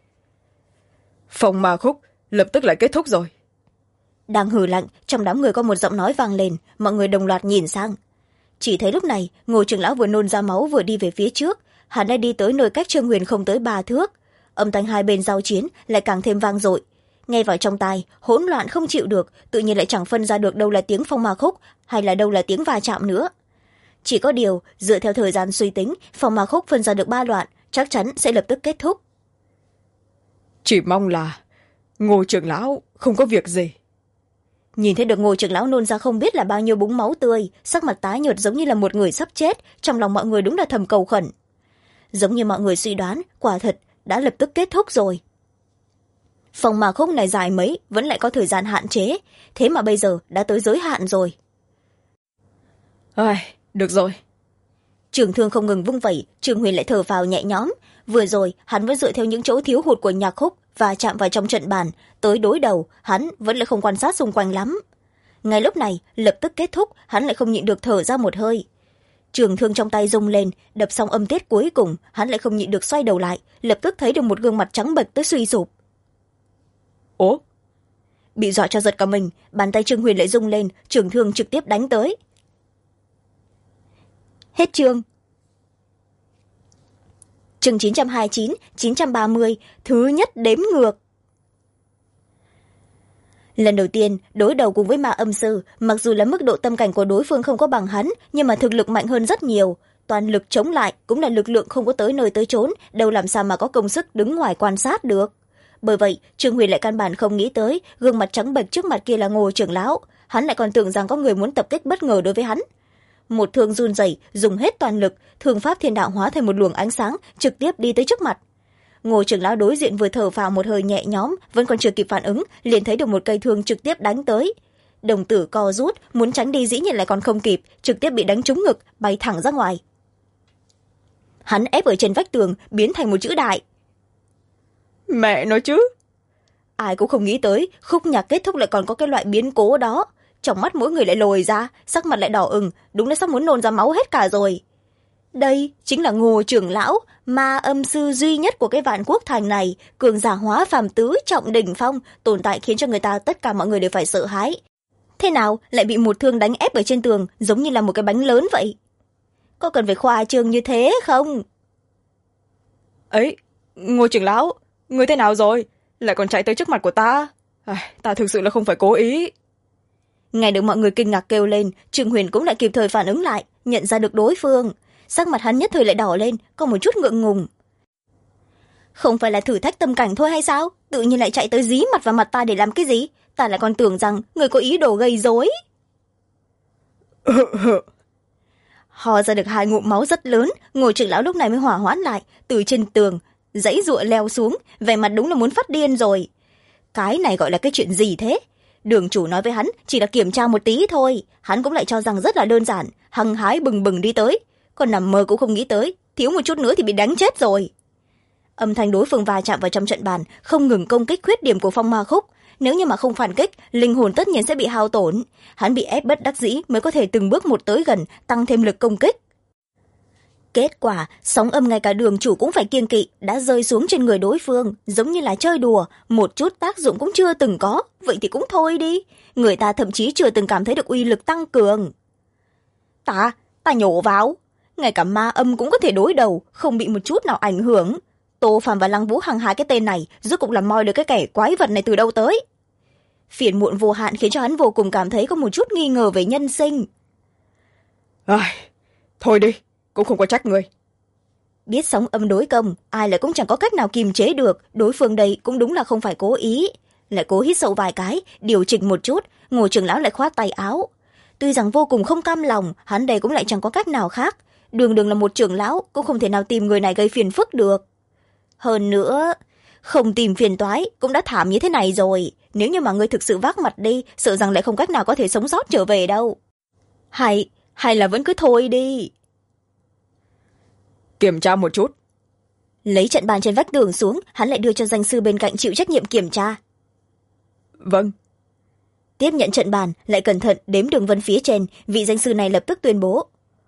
Phong ma khúc lập tức lại kết thúc rồi. Đang hừ lạnh, trong đám người có một giọng nói vang lên, mọi người đồng loạt nhìn sang. Chỉ thấy lúc này, Ngô trưởng lão vừa nôn ra máu vừa đi về phía trước, hắn đã đi tới nơi cách Trương Huyền không tới 3 thước. Âm thanh hai bên giao chiến lại càng thêm vang dội. Nghe vào trong tai, hỗn loạn không chịu được, tự nhiên lại chẳng phân ra được đâu là tiếng phong ma khúc hay là đâu là tiếng va chạm nữa. Chỉ có điều, dựa theo thời gian suy tính, phong ma khúc phân ra được 3 đoạn, chắc chắn sẽ lập tức kết thúc. Chỉ mong là Ngô trưởng lão không có việc gì. Nhìn thấy được Ngô trưởng lão nôn ra không biết là bao nhiêu búng máu tươi, sắc mặt tái nhợt giống như là một người sắp chết, trong lòng mọi người đúng là thầm cầu khẩn. Giống như mọi người suy đoán, quả thật đã lập tức kết thúc rồi. Phong ma khúc này dài mấy vẫn lại có thời gian hạn chế, thế mà bây giờ đã tới giới hạn rồi. Được rồi. Trường thương không ngừng vung vẩy, Trương Huyền lại thở phào nhẹ nhõm. Vừa rồi hắn vẫn dựa theo những chỗ thiếu hụt của nhạc khúc và chạm vào trong trận bàn, tới đối đầu hắn vẫn lại không quan sát xung quanh lắm. Ngay lúc này lập tức kết thúc, hắn lại không nhịn được thở ra một hơi. Trường thương trong tay rung lên, đập xong âm tiết cuối cùng, hắn lại không nhịn được xoay đầu lại, lập tức thấy được một gương mặt trắng bệch tới suy sụp. Ố? Bị dọa cho giật cả mình, bàn tay Trương Huyền lại rung lên, trường thương trực tiếp đánh tới. Hết chương. Chương 929, 930, thứ nhất đếm ngược. Lần đầu tiên đối đầu cùng với ma âm sư, mặc dù là mức độ tâm cảnh của đối phương không có bằng hắn, nhưng mà thực lực mạnh hơn rất nhiều. Toàn lực chống lại cũng là lực lượng không có tới nơi tới chốn, đâu làm sao mà có công sức đứng ngoài quan sát được. Bởi vậy Trương Huyền lại căn bản không nghĩ tới gương mặt trắng bệch trước mặt kia là Ngô trưởng lão, hắn lại còn tưởng rằng có người muốn tập kích bất ngờ đối với hắn. Một thương run rẩy, dùng hết toàn lực, thương pháp thiên đạo hóa thành một luồng ánh sáng trực tiếp đi tới trước mặt. Ngô trưởng lão đối diện vừa thở phào một hơi nhẹ nhõm, vẫn còn chưa kịp phản ứng, liền thấy được một cây thương trực tiếp đánh tới. Đồng tử co rút, muốn tránh đi dĩ nhiên lại còn không kịp, trực tiếp bị đánh trúng ngực, bay thẳng ra ngoài. Hắn ép ở trên vách tường, biến thành một chữ đại. Mẹ nói chứ. Ai cũng không nghĩ tới, khúc nhạc kết thúc lại còn có cái loại biến cố đó. Trong mắt mỗi người lại lồi ra, sắc mặt lại đỏ ửng, đúng là sắp muốn nôn ra máu hết cả rồi. Đây chính là Ngô trưởng lão, ma âm sư duy nhất của cái Vạn Quốc thành này, cường giả hóa phàm tứ trọng đỉnh phong, tồn tại khiến cho người ta tất cả mọi người đều phải sợ hãi. Thế nào lại bị một thương đánh ép ở trên tường, giống như là một cái bánh lớn vậy? Có cần phải khoa trương như thế không? Ấy, Ngô trưởng lão, người thế nào rồi? Lại còn chạy tới trước mặt của ta. Ta thực sự là không phải cố ý. Nghe được mọi người kinh ngạc kêu lên, Trương Huyền cũng lại kịp thời phản ứng lại, nhận ra được đối phương. Sắc mặt hắn nhất thời lại đỏ lên, có một chút ngượng ngùng. Không phải là thử thách tâm cảnh thôi hay sao? Tự nhiên lại chạy tới dí mặt vào mặt ta để làm cái gì? Ta lại còn tưởng rằng người có ý đồ gây rối. Ho ra được 2 ngụm máu rất lớn, Ngô trưởng lão lúc này mới hỏa hoãn lại, từ trên tường giãy giụa leo xuống, vẻ mặt đúng là muốn phát điên rồi. Cái này gọi là cái chuyện gì thế? Đường chủ nói với hắn chỉ là kiểm tra một tí thôi, hắn cũng lại cho rằng rất là đơn giản, hăng hái bừng bừng đi tới, còn nằm mơ cũng không nghĩ tới thiếu một chút nữa thì bị đánh chết rồi. Âm thanh đối phương va chạm vào trong trận bàn, không ngừng công kích khuyết điểm của Phong Ma Khúc. Nếu như mà không phản kích, linh hồn tất nhiên sẽ bị hao tổn. Hắn bị ép bất đắc dĩ mới có thể từng bước một tới gần, tăng thêm lực công kích. Kết quả, sóng âm ngay cả đường chủ cũng phải kiêng kỵ, đã rơi xuống trên người đối phương, giống như là chơi đùa, một chút tác dụng cũng chưa từng có, vậy thì cũng thôi đi. Người ta thậm chí chưa từng cảm thấy được uy lực tăng cường. Ta nhổ vào. Ngay cả ma âm cũng có thể đối đầu, không bị một chút nào ảnh hưởng. Tô Phàm và Lăng Vũ Hằng hai cái tên này rốt cuộc làm moi được cái kẻ quái vật này từ đâu tới. Phiền muộn vô hạn khiến cho hắn vô cùng cảm thấy có một chút nghi ngờ về nhân sinh. Thôi đi, cũng không có trách người. Biết sóng âm đối công, ai lại cũng chẳng có cách nào kiềm chế được, đối phương đây cũng đúng là không phải cố ý. Lại cố hít sâu vài cái, điều chỉnh một chút, Ngô trưởng lão lại khoát tay áo. Tuy rằng vô cùng không cam lòng, hắn đây cũng lại chẳng có cách nào khác. Đường đường là một trưởng lão, cũng không thể nào tìm người này gây phiền phức được. Hơn nữa, không tìm phiền toái cũng đã thảm như thế này rồi. Nếu như mà ngươi thực sự vác mặt đi, sợ rằng lại không cách nào có thể sống sót trở về đâu. Hay là vẫn cứ thôi đi. Kiểm tra một chút. Lấy trận bàn trên vách tường xuống, hắn lại đưa cho danh sư bên cạnh chịu trách nhiệm kiểm tra. Vâng. Tiếp nhận trận bàn, lại cẩn thận đếm đường vân phía trên, vị danh sư này lập tức tuyên bố.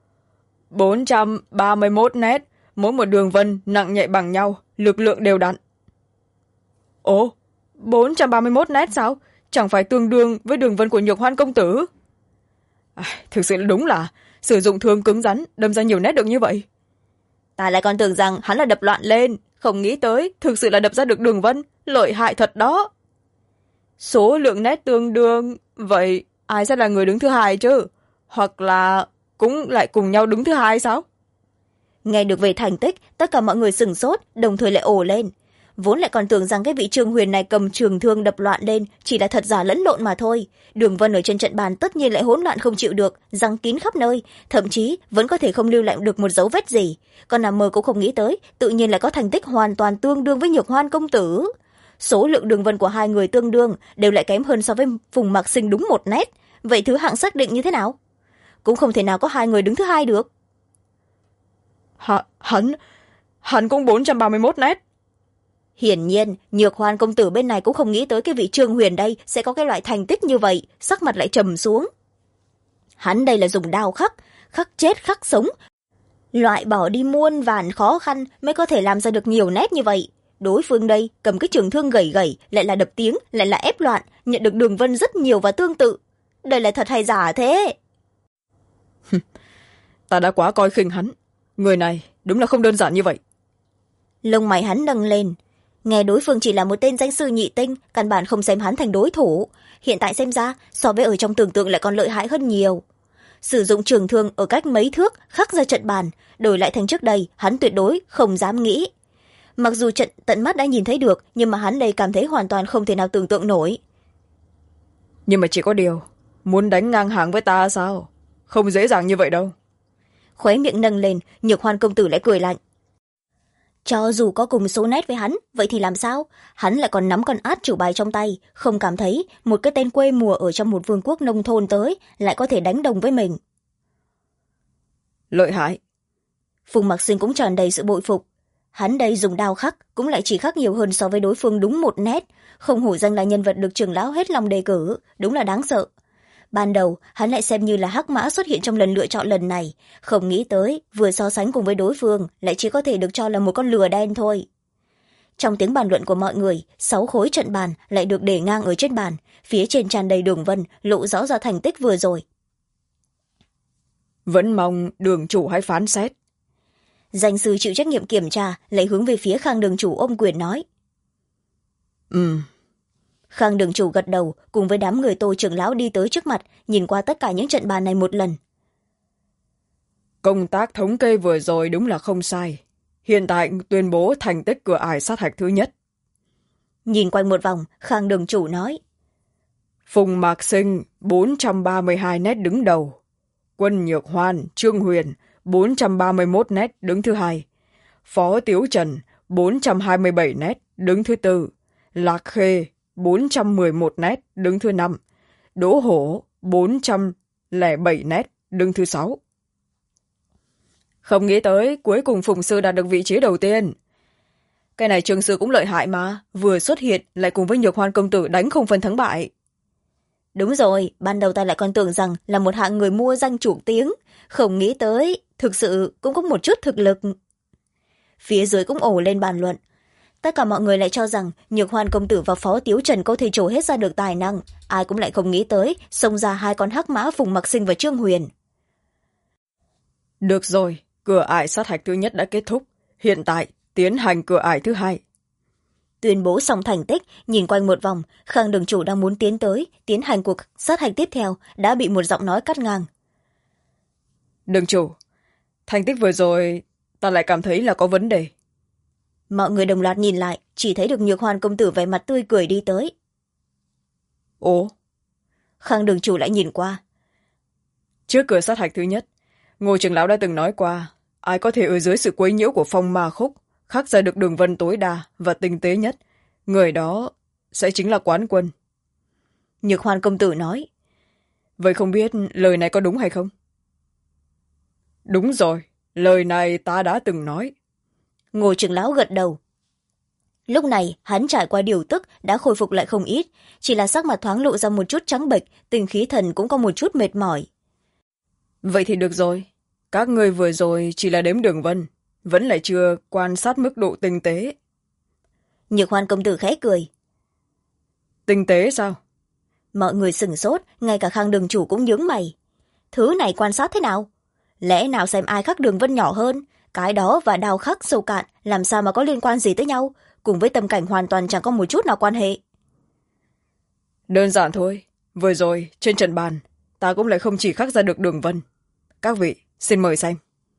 431 nét, mỗi một đường vân nặng nhẹ bằng nhau, lực lượng đều đặn. Ồ, 431 nét sao? Chẳng phải tương đương với đường vân của Nhược Hoan công tử? Thực sự đúng là sử dụng thương cứng rắn đâm ra nhiều nét được như vậy. Ta lại còn tưởng rằng hắn là đập loạn lên, không nghĩ tới thực sự là đập ra được đường vân, lợi hại thật đó. Số lượng nét tương đương, vậy ai sẽ là người đứng thứ hai chứ? Hoặc là cũng lại cùng nhau đứng thứ hai sao? Nghe được về thành tích, tất cả mọi người sửng sốt, đồng thời lại ồ lên. Vốn lại còn tưởng rằng cái vị Trương Huyền này cầm trường thương đập loạn lên chỉ là thật giả lẫn lộn mà thôi. Đường vân ở trên trận bàn tất nhiên lại hỗn loạn không chịu được, giăng kín khắp nơi, thậm chí vẫn có thể không lưu lại được một dấu vết gì. Còn nằm mơ cũng không nghĩ tới, tự nhiên lại có thành tích hoàn toàn tương đương với Nhược Hoan công tử. Số lượng đường vân của hai người tương đương, đều lại kém hơn so với Phùng Mạc Sinh đúng 1 nét. Vậy thứ hạng xác định như thế nào? Cũng không thể nào có hai người đứng thứ hai được. Hắn cũng 431 nét. Hiển nhiên, Nhược Hoan công tử bên này cũng không nghĩ tới cái vị Trương Huyền đây sẽ có cái loại thành tích như vậy, sắc mặt lại trầm xuống. Hắn đây là dùng đao khắc chết khắc sống, loại bỏ đi muôn vàn khó khăn mới có thể làm ra được nhiều nét như vậy. Đối phương đây cầm cái trường thương gẩy gẩy, lại là đập tiếng, lại là ép loạn, nhận được đường vân rất nhiều và tương tự. Đây là thật hay giả thế? ta đã quá coi khinh hắn. Người này đúng là không đơn giản như vậy. Lông mày hắn nâng lên, nghe đối phương chỉ là một tên danh sư nhị tinh, căn bản không xem hắn thành đối thủ. Hiện tại xem ra so với ở trong tưởng tượng lại còn lợi hại hơn nhiều. Sử dụng trường thương ở cách mấy thước khắc ra trận bàn, đổi lại thành trước đây hắn tuyệt đối không dám nghĩ. Mặc dù trận tận mắt đã nhìn thấy được, nhưng mà hắn đây cảm thấy hoàn toàn không thể nào tưởng tượng nổi. Nhưng mà chỉ có điều, muốn đánh ngang hàng với ta sao? Không dễ dàng như vậy đâu. Khóe miệng nâng lên, Nhược Hoan công tử lại cười lạnh. Cho dù có cùng số nét với hắn, vậy thì làm sao? Hắn lại còn nắm con át chủ bài trong tay, không cảm thấy một cái tên quê mùa ở trong một vương quốc nông thôn tới lại có thể đánh đồng với mình. Lợi hại. Phùng Mặc Sinh cũng tràn đầy sự bội phục. Hắn đây dùng đao khắc cũng lại chỉ khắc nhiều hơn so với đối phương đúng một nét, không hổ danh là nhân vật được trưởng lão hết lòng đề cử, đúng là đáng sợ. Ban đầu hắn lại xem như là hắc mã xuất hiện trong lần lựa chọn lần này, không nghĩ tới vừa so sánh cùng với đối phương lại chỉ có thể được cho là một con lừa đen thôi. Trong tiếng bàn luận của mọi người, 6 khối trận bàn lại được để ngang ở trên bàn, phía trên tràn đầy đường vân, lộ rõ ra thành tích vừa rồi. Vẫn mong đường chủ hãy phán xét. Danh sư chịu trách nhiệm kiểm tra lại hướng về phía Khang đường chủ ôm quyền nói. Khang đường chủ gật đầu, cùng với đám người Tô trưởng lão đi tới trước mặt, nhìn qua tất cả những trận bàn này một lần. Công tác thống kê vừa rồi đúng là không sai. Hiện tại tuyên bố thành tích cửa ải sát hạch thứ nhất. Nhìn quanh một vòng, Khang đường chủ nói. Phùng Mạc Sinh 432 nét đứng đầu. Quân Nhược Hoan, Trương Huyền 431 nét đứng thứ hai. Phó Tiếu Trần 427 nét đứng thứ tư. Lạc Khê 411 nét đứng thứ năm. Đỗ Hổ 407 nét đứng thứ sáu. Không nghĩ tới cuối cùng Phùng sư đạt được vị trí đầu tiên. Cái này Trương sư cũng lợi hại mà, vừa xuất hiện lại cùng với Nhược Hoan công tử đánh không phân thắng bại. Đúng rồi, ban đầu ta lại còn tưởng rằng là một hạng người mua danh chủ tiếng, không nghĩ tới thực sự cũng có một chút thực lực. Phía dưới cũng ồ lên bàn luận. Tất cả mọi người lại cho rằng Nhược Hoan công tử và Phó Tiếu Trần có thể trổ hết ra được tài năng, ai cũng lại không nghĩ tới xông ra hai con hắc mã Phùng Mặc Sinh và Trương Huyền. Được rồi, cửa ải sát hạch thứ nhất đã kết thúc, hiện tại tiến hành cửa ải thứ hai. Tuyên bố xong thành tích, nhìn quanh một vòng, Khang đường chủ đang muốn tiến tới tiến hành cuộc sát hạch tiếp theo đã bị một giọng nói cắt ngang. Đường chủ, thành tích vừa rồi ta lại cảm thấy là có vấn đề. Mọi người đồng loạt nhìn lại, chỉ thấy được Nhược Hoan công tử vẻ mặt tươi cười đi tới. Ồ. Khang đường chủ lại nhìn qua. Trước cửa sát hạch thứ nhất, Ngô trưởng lão đã từng nói qua, ai có thể ở dưới sự quấy nhiễu của phong ma khúc khắc ra được đường vân tối đa và tinh tế nhất, người đó sẽ chính là quán quân. Nhược Hoan công tử nói. Vậy không biết lời này có đúng hay không? Đúng rồi, lời này ta đã từng nói. Ngô trưởng lão gật đầu. Lúc này hắn trải qua điều tức đã khôi phục lại không ít, chỉ là sắc mặt thoáng lộ ra một chút trắng bệch, tinh khí thần cũng có một chút mệt mỏi. Vậy thì được rồi, các người vừa rồi chỉ là đếm đường vân, vẫn lại chưa quan sát mức độ tinh tế. Nhược Hoan công tử khẽ cười. Tinh tế sao? Mọi người sửng sốt, ngay cả Khang đường chủ cũng nhướng mày. Thứ này quan sát thế nào? Lẽ nào xem ai khắc đường vân nhỏ hơn? Cái đó và đào khắc sâu cạn làm sao mà có liên quan gì tới nhau, cùng với tâm cảnh hoàn toàn chẳng có một chút nào quan hệ. Đơn giản thôi, vừa rồi trên trận bàn ta cũng lại không chỉ khắc ra được đường vân. Các vị xin mời xem.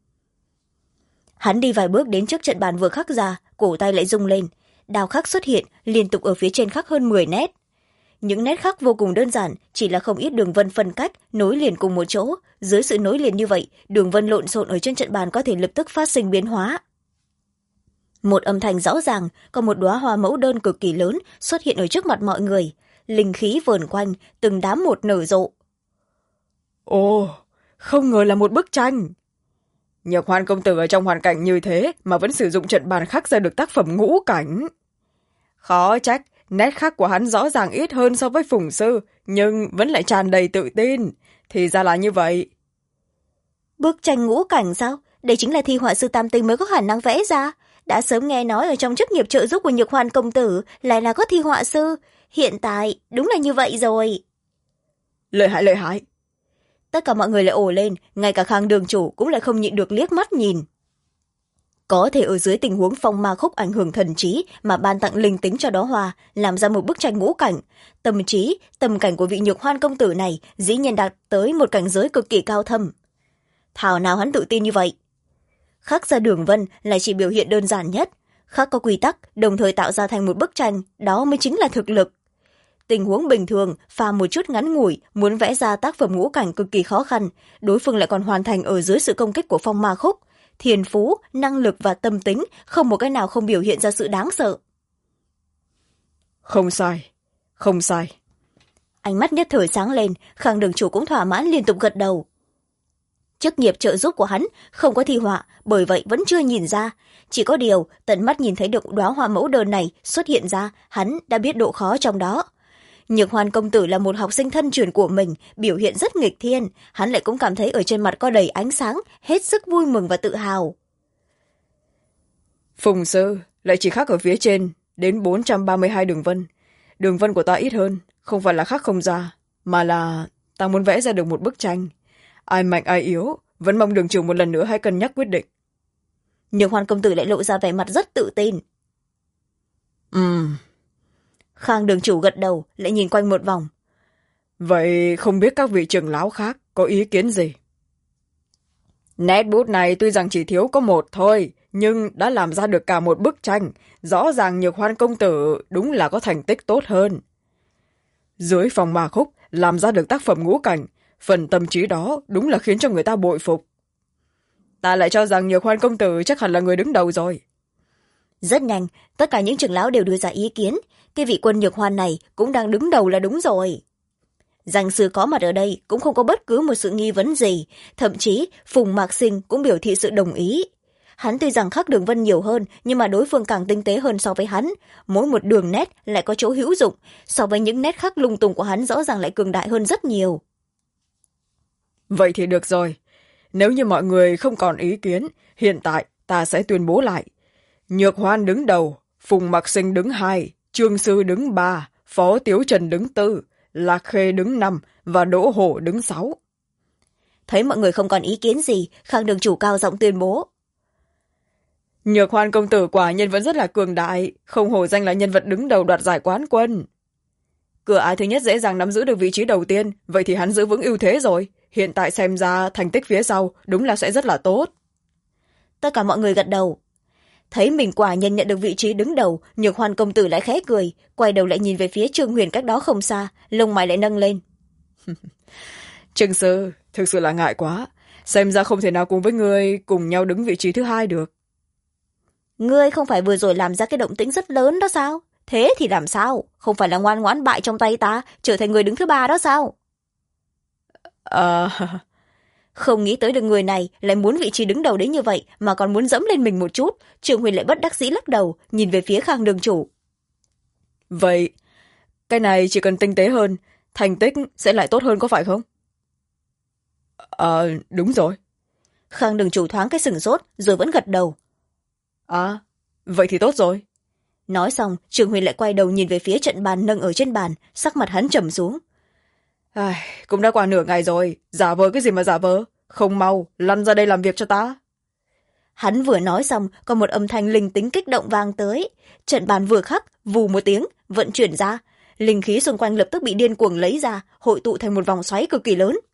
Hắn đi vài bước đến trước trận bàn vừa khắc ra, cổ tay lại rung lên, đào khắc xuất hiện liên tục ở phía trên khắc hơn 10 nét. Những nét khắc vô cùng đơn giản, chỉ là không ít đường vân phân cách nối liền cùng một chỗ. Dưới sự nối liền như vậy, đường vân lộn xộn ở trên trận bàn có thể lập tức phát sinh biến hóa. Một âm thanh rõ ràng, có một đóa hoa mẫu đơn cực kỳ lớn xuất hiện ở trước mặt mọi người, linh khí vờn quanh, từng đám một nở rộ. Ồ, không ngờ là một bức tranh. Nhược Hoan công tử ở trong hoàn cảnh như thế mà vẫn sử dụng trận bàn khắc ra được tác phẩm ngũ cảnh. Khó trách, nét khắc của hắn rõ ràng ít hơn so với Phùng sư, nhưng vẫn lại tràn đầy tự tin. Thì ra là như vậy. Bức tranh ngũ cảnh sao? Đây chính là thi họa sư tam tinh mới có khả năng vẽ ra. Đã sớm nghe nói ở trong chức nghiệp trợ giúp của Nhược Hoan công tử lại là có thi họa sư. Hiện tại đúng là như vậy rồi. Lợi hại lợi hại. tất cả mọi người lại ồ lên, ngay cả Khang đường chủ cũng lại không nhịn được liếc mắt nhìn. Có thể ở dưới tình huống phong ma khúc ảnh hưởng thần trí mà ban tặng linh tính cho đó hoa, làm ra một bức tranh ngũ cảnh. Tâm trí, tâm cảnh của vị Nhược Hoan công tử này dĩ nhiên đạt tới một cảnh giới cực kỳ cao thâm. Thảo nào hắn tự tin như vậy? Khắc ra đường vân là chỉ biểu hiện đơn giản nhất. Khắc có quy tắc, đồng thời tạo ra thành một bức tranh, đó mới chính là thực lực. Tình huống bình thường, pha một chút ngắn ngủi, muốn vẽ ra tác phẩm ngũ cảnh cực kỳ khó khăn, đối phương lại còn hoàn thành ở dưới sự công kích của phong ma khúc. Thiền phú, năng lực và tâm tính, không một cái nào không biểu hiện ra sự đáng sợ. Không sai, không sai. Ánh mắt nhất thời sáng lên, Khang đường chủ cũng thỏa mãn liên tục gật đầu. Chức nghiệp trợ giúp của hắn không có thi họa, bởi vậy vẫn chưa nhìn ra. Chỉ có điều, tận mắt nhìn thấy được đóa hoa mẫu đơn này xuất hiện ra, hắn đã biết độ khó trong đó. Nhược Hoan công tử là một học sinh thân truyền của mình, biểu hiện rất nghịch thiên, hắn lại cũng cảm thấy ở trên mặt có đầy ánh sáng, hết sức vui mừng và tự hào. Phùng sư lại chỉ khắc ở phía trên, đến 432 đường vân. Đường vân của ta ít hơn, không phải là khắc không ra, mà là ta muốn vẽ ra được một bức tranh. Ai mạnh ai yếu, vẫn mong đường chủ một lần nữa hãy cân nhắc quyết định. Nhược Hoan công tử lại lộ ra vẻ mặt rất tự tin. Khang đường chủ gật đầu, lại nhìn quanh một vòng. Vậy không biết các vị trưởng lão khác có ý kiến gì? Nét bút này tuy rằng chỉ thiếu có một thôi, nhưng đã làm ra được cả một bức tranh. Rõ ràng Nhược Hoan công tử đúng là có thành tích tốt hơn. Dưới phòng ma khúc làm ra được tác phẩm ngũ cảnh, phần tâm trí đó đúng là khiến cho người ta bội phục. Ta lại cho rằng Nhược Hoan công tử chắc hẳn là người đứng đầu rồi. Rất nhanh, tất cả những trưởng lão đều đưa ra ý kiến. Cái vị quân Nhược Hoan này cũng đang đứng đầu là đúng rồi. Danh sư có mặt ở đây cũng không có bất cứ một sự nghi vấn gì. Thậm chí, Phùng Mạc Sinh cũng biểu thị sự đồng ý. Hắn tuy rằng khắc đường vân nhiều hơn, nhưng mà đối phương càng tinh tế hơn so với hắn. Mỗi một đường nét lại có chỗ hữu dụng. So với những nét khắc lung tung của hắn rõ ràng lại cường đại hơn rất nhiều. Vậy thì được rồi. Nếu như mọi người không còn ý kiến, hiện tại ta sẽ tuyên bố lại. Nhược Hoan đứng đầu, Phùng Mạc Sinh đứng 2, Trương Sư đứng 3, Phó Tiếu Trần đứng 4, Lạc Khê đứng 5 và Đỗ Hổ đứng 6. Thấy mọi người không còn ý kiến gì, Khang đường chủ cao giọng tuyên bố. Nhược Hoan công tử quả nhân vẫn rất là cường đại, không hổ danh là nhân vật đứng đầu đoạt giải quán quân. Cửa ải thứ nhất dễ dàng nắm giữ được vị trí đầu tiên, vậy thì hắn giữ vững ưu thế rồi. Hiện tại xem ra thành tích phía sau đúng là sẽ rất là tốt. Tất cả mọi người gật đầu. Thấy mình quả nhân nhận được vị trí đứng đầu, Nhược Hoan công tử lại khẽ cười, quay đầu lại nhìn về phía Trương Huyền cách đó không xa, lông mày lại nâng lên. Trương sư, thực sự là ngại quá, xem ra không thể nào cùng với ngươi cùng nhau đứng vị trí thứ 2 được. Ngươi không phải vừa rồi làm ra cái động tĩnh rất lớn đó sao? Thế thì làm sao? Không phải là ngoan ngoãn bại trong tay ta, trở thành người đứng thứ 3 đó sao? Không nghĩ tới được người này lại muốn vị trí đứng đầu đến như vậy mà còn muốn dẫm lên mình một chút. Trương Huyền lại bất đắc dĩ lắc đầu, nhìn về phía Khang đường chủ. Vậy, cái này chỉ cần tinh tế hơn, thành tích sẽ lại tốt hơn có phải không? Đúng rồi. Khang đường chủ thoáng cái sửng sốt rồi vẫn gật đầu. Vậy thì tốt rồi. Nói xong, Trương Huyền lại quay đầu nhìn về phía trận bàn nâng ở trên bàn, sắc mặt hắn trầm xuống. Cũng đã qua nửa ngày rồi, giả vờ cái gì mà giả vờ, không mau, lăn ra đây làm việc cho ta. Hắn vừa nói xong, có một âm thanh linh tính kích động vang tới. Trận bàn vừa khắc, vù một tiếng, vận chuyển ra. Linh khí xung quanh lập tức bị điên cuồng lấy ra, hội tụ thành một vòng xoáy cực kỳ lớn.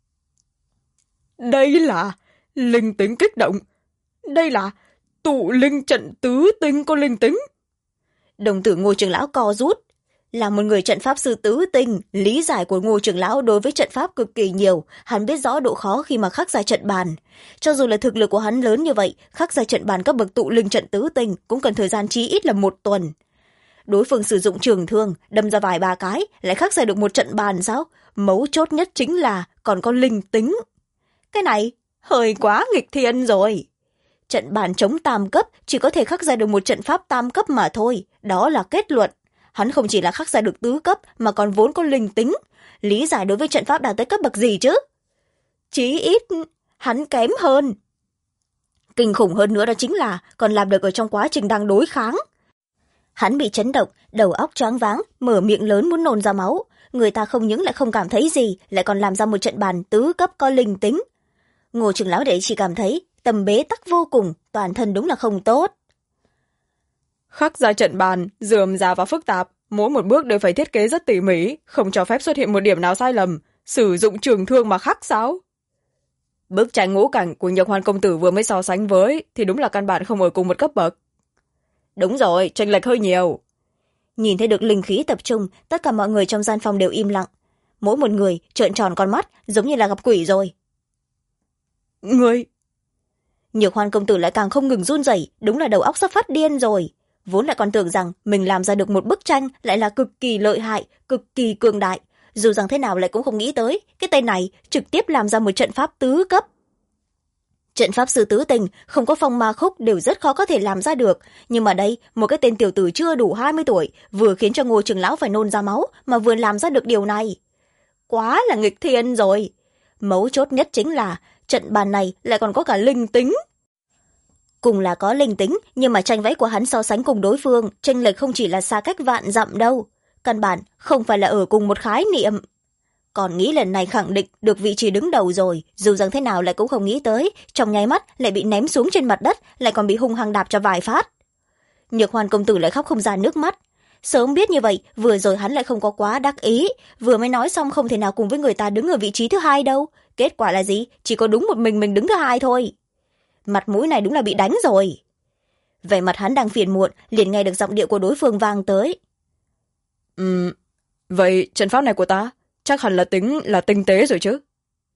Đây là linh tính kích động. Đây là tụ linh trận tứ tinh có linh tính. Đồng tử Ngô trưởng lão co rút. Là một người trận pháp sư tứ tinh, lý giải của Ngô trưởng lão đối với trận pháp cực kỳ nhiều, hắn biết rõ độ khó khi mà khắc ra trận bàn. Cho dù là thực lực của hắn lớn như vậy, khắc ra trận bàn các bậc tụ linh trận tứ tinh cũng cần thời gian chí ít là 1 tuần. Đối phương sử dụng trường thương, đâm ra vài ba cái, lại khắc ra được một trận bàn sao? Mấu chốt nhất chính là còn có linh tính. Cái này hơi quá nghịch thiên rồi. Trận bàn chống tam cấp chỉ có thể khắc ra được một trận pháp tam cấp mà thôi, đó là kết luận. Hắn không chỉ là khắc ra được tứ cấp mà còn vốn có linh tính. Lý giải đối với trận pháp đạt tới cấp bậc gì chứ? Chí ít, hắn kém hơn. Kinh khủng hơn nữa đó chính là còn làm được ở trong quá trình đang đối kháng. Hắn bị chấn động, đầu óc choáng váng, mở miệng lớn muốn nôn ra máu. Người ta không những lại không cảm thấy gì, lại còn làm ra một trận bàn tứ cấp có linh tính. Ngô trưởng lão đệ chỉ cảm thấy tâm bế tắc vô cùng, toàn thân đúng là không tốt. Khắc ra trận bàn, rườm rà và phức tạp, mỗi một bước đều phải thiết kế rất tỉ mỉ, không cho phép xuất hiện một điểm nào sai lầm. Sử dụng trường thương mà khắc sao? Bức tranh ngũ cảnh của Nhược Hoan công tử vừa mới so sánh với thì đúng là căn bản không ở cùng một cấp bậc. Đúng rồi, chênh lệch hơi nhiều. Nhìn thấy được linh khí tập trung, tất cả mọi người trong gian phòng đều im lặng. Mỗi một người trợn tròn con mắt, giống như là gặp quỷ rồi. Người... Nhược Hoan công tử lại càng không ngừng run rẩy, đúng là đầu óc sắp phát điên rồi. Vốn lại còn tưởng rằng mình làm ra được một bức tranh lại là cực kỳ lợi hại, cực kỳ cường đại. Dù rằng thế nào lại cũng không nghĩ tới, cái tên này trực tiếp làm ra một trận pháp tứ cấp. Trận pháp sư tứ tình, không có phong ma khúc đều rất khó có thể làm ra được. Nhưng mà đây, một cái tên tiểu tử chưa đủ 20 tuổi, vừa khiến cho Ngô trưởng lão phải nôn ra máu, mà vừa làm ra được điều này. Quá là nghịch thiên rồi. Mấu chốt nhất chính là, trận bàn này lại còn có cả linh tính. Cùng là có linh tính, nhưng mà tranh vẽ của hắn so sánh cùng đối phương, chênh lệch không chỉ là xa cách vạn dặm đâu. Căn bản không phải là ở cùng một khái niệm. Còn nghĩ lần này khẳng định được vị trí đứng đầu rồi, dù rằng thế nào lại cũng không nghĩ tới, trong nháy mắt lại bị ném xuống trên mặt đất, lại còn bị hung hăng đạp cho vài phát. Nhược Hoan công tử lại khóc không ra nước mắt. Sớm biết như vậy, vừa rồi hắn lại không có quá đắc ý, vừa mới nói xong không thể nào cùng với người ta đứng ở vị trí thứ hai đâu. Kết quả là gì? Chỉ có đúng một mình đứng thứ hai thôi. Mặt mũi này đúng là bị đánh rồi. Vẻ mặt hắn đang phiền muộn, liền nghe được giọng điệu của đối phương vang tới. Vậy trận pháp này của ta chắc hẳn là tinh tế rồi chứ?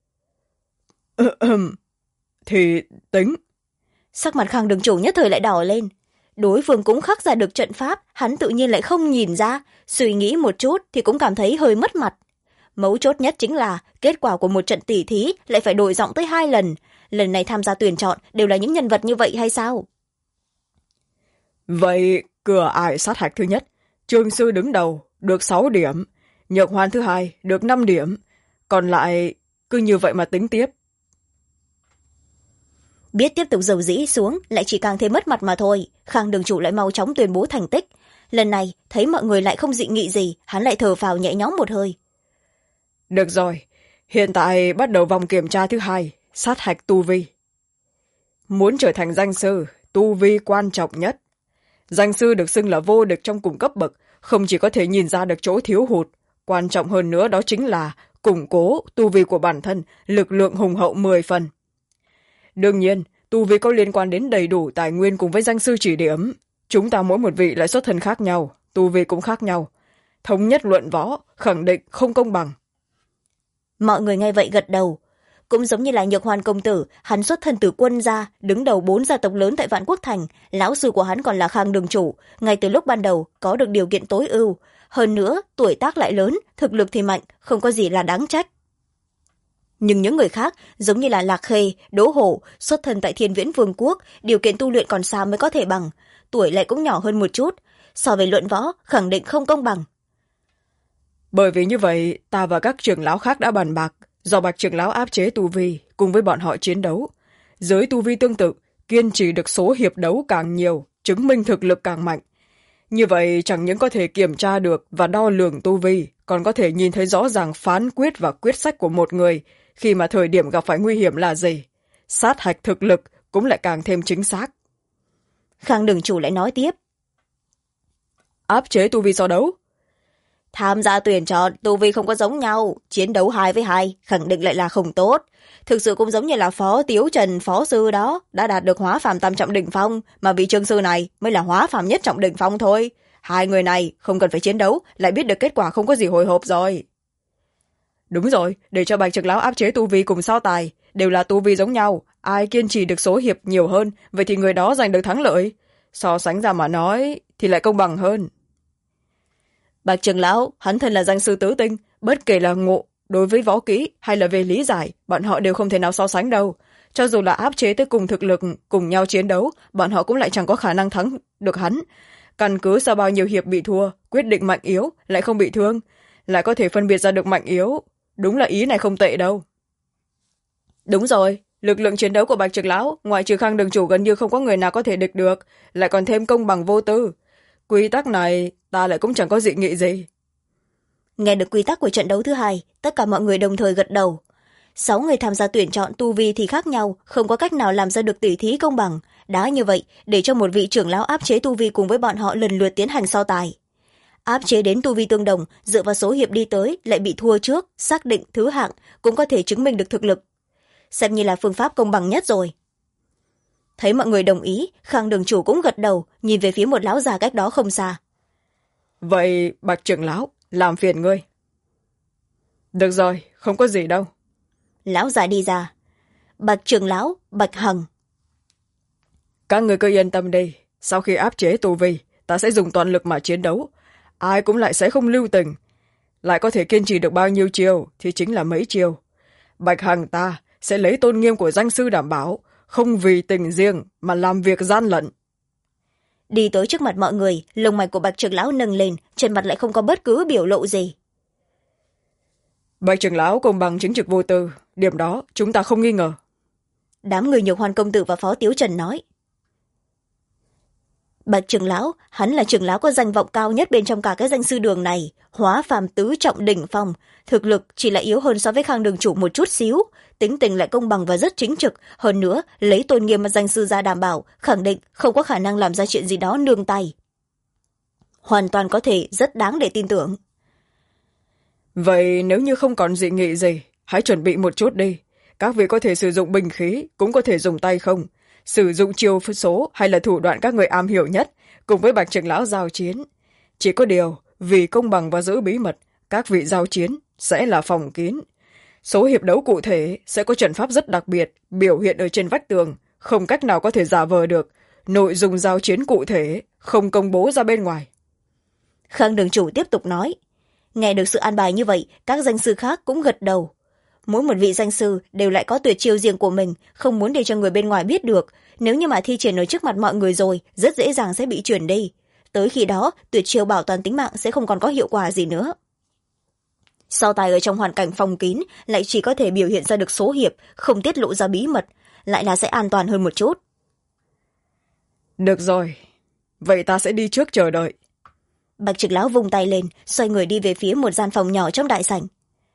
Thì tính. Sắc mặt Khang đường chủ nhất thời lại đỏ lên. Đối phương cũng khắc ra được trận pháp, hắn tự nhiên lại không nhìn ra, suy nghĩ một chút thì cũng cảm thấy hơi mất mặt. Mấu chốt nhất chính là kết quả của một trận tỉ thí lại phải đổi giọng tới 2 lần. Lần này tham gia tuyển chọn đều là những nhân vật như vậy hay sao? Vậy cửa ải sát hạch thứ nhất, Trương sư đứng đầu, được 6 điểm. Nhược Hoan thứ hai, được 5 điểm. Còn lại cứ như vậy mà tính tiếp. Biết tiếp tục dầu dĩ xuống lại chỉ càng thêm mất mặt mà thôi. Khang đường chủ lại mau chóng tuyên bố thành tích. Lần này thấy mọi người lại không dị nghị gì, hắn lại thở phào nhẹ nhõm một hơi. Được rồi, hiện tại bắt đầu vòng kiểm tra thứ hai, sát hạch tu vi. Muốn trở thành danh sư, tu vi quan trọng nhất. Danh sư được xưng là vô địch trong cùng cấp bậc, không chỉ có thể nhìn ra được chỗ thiếu hụt, quan trọng hơn nữa đó chính là củng cố tu vi của bản thân, lực lượng hùng hậu 10 phần. Đương nhiên, tu vi có liên quan đến đầy đủ tài nguyên cùng với danh sư chỉ điểm. Chúng ta mỗi một vị lại xuất thân khác nhau, tu vi cũng khác nhau. Thống nhất luận võ, khẳng định không công bằng. Mọi người nghe vậy gật đầu. Cũng giống như là Nhược Hoan công tử, hắn xuất thân từ quân gia, đứng đầu 4 gia tộc lớn tại Vạn Quốc Thành. Lão sư của hắn còn là Khang đường chủ, ngay từ lúc ban đầu có được điều kiện tối ưu. Hơn nữa, tuổi tác lại lớn, thực lực thì mạnh, không có gì là đáng trách. Nhưng những người khác, giống như là Lạc Khê, Đỗ Hổ, xuất thân tại Thiên Viễn Vương quốc, điều kiện tu luyện còn xa mới có thể bằng. Tuổi lại cũng nhỏ hơn một chút. So với luận võ, khẳng định không công bằng. Bởi vì như vậy, ta và các trưởng lão khác đã bàn bạc, do Bạch trưởng lão áp chế tu vi, cùng với bọn họ chiến đấu. Giới tu vi tương tự, kiên trì được số hiệp đấu càng nhiều, chứng minh thực lực càng mạnh. Như vậy chẳng những có thể kiểm tra được và đo lường tu vi, còn có thể nhìn thấy rõ ràng phán quyết và quyết sách của một người khi mà thời điểm gặp phải nguy hiểm là gì. Sát hạch thực lực cũng lại càng thêm chính xác. Khang đường chủ lại nói tiếp. Áp chế tu vi so đấu. Tham gia tuyển chọn, tu vi không có giống nhau, chiến đấu 2 với 2, khẳng định lại là không tốt. Thực sự cũng giống như là Phó Tiếu Trần, Phó Sư đó, đã đạt được hóa phàm tam trọng đỉnh phong, mà vị Trương Sư này mới là hóa phàm nhất trọng đỉnh phong thôi. 2 người này không cần phải chiến đấu, lại biết được kết quả không có gì hồi hộp rồi. Đúng rồi, để cho Bạch trưởng lão áp chế tu vi cùng so tài, đều là tu vi giống nhau, ai kiên trì được số hiệp nhiều hơn, vậy thì người đó giành được thắng lợi. So sánh ra mà nói, thì lại công bằng hơn. Bạch trưởng lão, hắn thân là danh sư tứ tinh, bất kể là ngộ, đối với võ kỹ hay là về lý giải, bọn họ đều không thể nào so sánh đâu. Cho dù là áp chế tới cùng thực lực, cùng nhau chiến đấu, bọn họ cũng lại chẳng có khả năng thắng được hắn. Căn cứ sau bao nhiêu hiệp bị thua, quyết định mạnh yếu, lại không bị thương, lại có thể phân biệt ra được mạnh yếu. Đúng là ý này không tệ đâu. Đúng rồi, lực lượng chiến đấu của Bạch trưởng lão, ngoại trừ Khang đường chủ gần như không có người nào có thể địch được, lại còn thêm công bằng vô tư. quy tắc này ta lại cũng chẳng có dị nghị gì. Nghe được quy tắc của trận đấu thứ hai, tất cả mọi người đồng thời gật đầu. 6 người tham gia tuyển chọn tu vi thì khác nhau, không có cách nào làm ra được tỉ thí công bằng. Đã như vậy, để cho một vị trưởng lão áp chế tu vi cùng với bọn họ lần lượt tiến hành so tài. Áp chế đến tu vi tương đồng, dựa vào số hiệp đi tới lại bị thua trước, xác định thứ hạng, cũng có thể chứng minh được thực lực. Xem như là phương pháp công bằng nhất rồi. Thấy mọi người đồng ý, Khang đường chủ cũng gật đầu, nhìn về phía một lão già cách đó không xa. Vậy Bạch trưởng lão, làm phiền ngươi. Được rồi, không có gì đâu. Lão già đi ra. Bạch trưởng lão, Bạch Hằng. Các người cứ yên tâm đi, sau khi áp chế tu vi, ta sẽ dùng toàn lực mà chiến đấu. Ai cũng lại sẽ không lưu tình. Lại có thể kiên trì được bao nhiêu chiêu thì chính là mấy chiêu. Bạch Hằng ta sẽ lấy tôn nghiêm của danh sư đảm bảo, không vì tình riêng mà làm việc gian lận. Đi tới trước mặt mọi người, lông mày của Bạch trưởng lão nâng lên, trên mặt lại không có bất cứ biểu lộ gì. Bạch trưởng lão công bằng chính trực vô tư, điểm đó chúng ta không nghi ngờ. Đám người Nhược Hoan công tử và Phó Tiếu Trần nói. Bạch trưởng lão, hắn là trưởng lão có danh vọng cao nhất bên trong cả cái danh sư đường này, hóa phàm tứ trọng đỉnh phong, thực lực chỉ là yếu hơn so với Khang đường chủ một chút xíu, tính tình lại công bằng và rất chính trực, hơn nữa lấy tôn nghiêm mà danh sư ra đảm bảo, khẳng định không có khả năng làm ra chuyện gì đó nương tay. Hoàn toàn có thể rất đáng để tin tưởng. Vậy nếu như không còn dị nghị gì, hãy chuẩn bị một chút đi. Các vị có thể sử dụng binh khí, cũng có thể dùng tay không. Sử dụng chiêu số hay là thủ đoạn các người am hiểu nhất, cùng với Bạch trưởng lão giao chiến. Chỉ có điều, vì công bằng và giữ bí mật, các vị giao chiến sẽ là phòng kín. Số hiệp đấu cụ thể sẽ có trận pháp rất đặc biệt, biểu hiện ở trên vách tường, không cách nào có thể giả vờ được. Nội dung giao chiến cụ thể, không công bố ra bên ngoài. Khang đường chủ tiếp tục nói. Nghe được sự an bài như vậy, các danh sư khác cũng gật đầu. Mỗi một vị danh sư đều lại có tuyệt chiêu riêng của mình, không muốn để cho người bên ngoài biết được. Nếu như mà thi triển ở trước mặt mọi người rồi, rất dễ dàng sẽ bị chuyển đi. Tới khi đó, tuyệt chiêu bảo toàn tính mạng sẽ không còn có hiệu quả gì nữa. So tài ở trong hoàn cảnh phòng kín, lại chỉ có thể biểu hiện ra được số hiệp, không tiết lộ ra bí mật, lại là sẽ an toàn hơn một chút. Được rồi, vậy ta sẽ đi trước chờ đợi. Bạch trưởng lão vung tay lên, xoay người đi về phía một gian phòng nhỏ trong đại sảnh.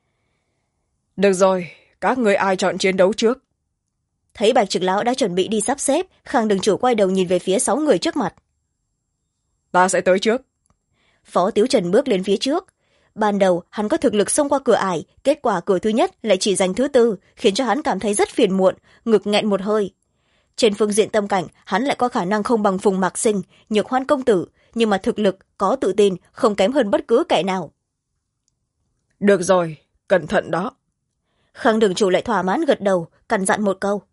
Được rồi, các người ai chọn chiến đấu trước? Thấy Bạch trưởng lão đã chuẩn bị đi sắp xếp, Khang đường chủ quay đầu nhìn về phía 6 người trước mặt. Ta sẽ tới trước. Phó Tiếu Trần bước lên phía trước. Ban đầu hắn có thực lực xông qua cửa ải, kết quả cửa thứ nhất lại chỉ giành thứ tư, khiến cho hắn cảm thấy rất phiền muộn, ngực nghẹn một hơi. Trên phương diện tâm cảnh, hắn lại có khả năng không bằng Phùng Mạc Sinh, Nhược Hoan công tử, nhưng mà thực lực, có tự tin, không kém hơn bất cứ kẻ nào. Được rồi, cẩn thận đó. Khang đường chủ lại thỏa mãn gật đầu, căn dặn một câu.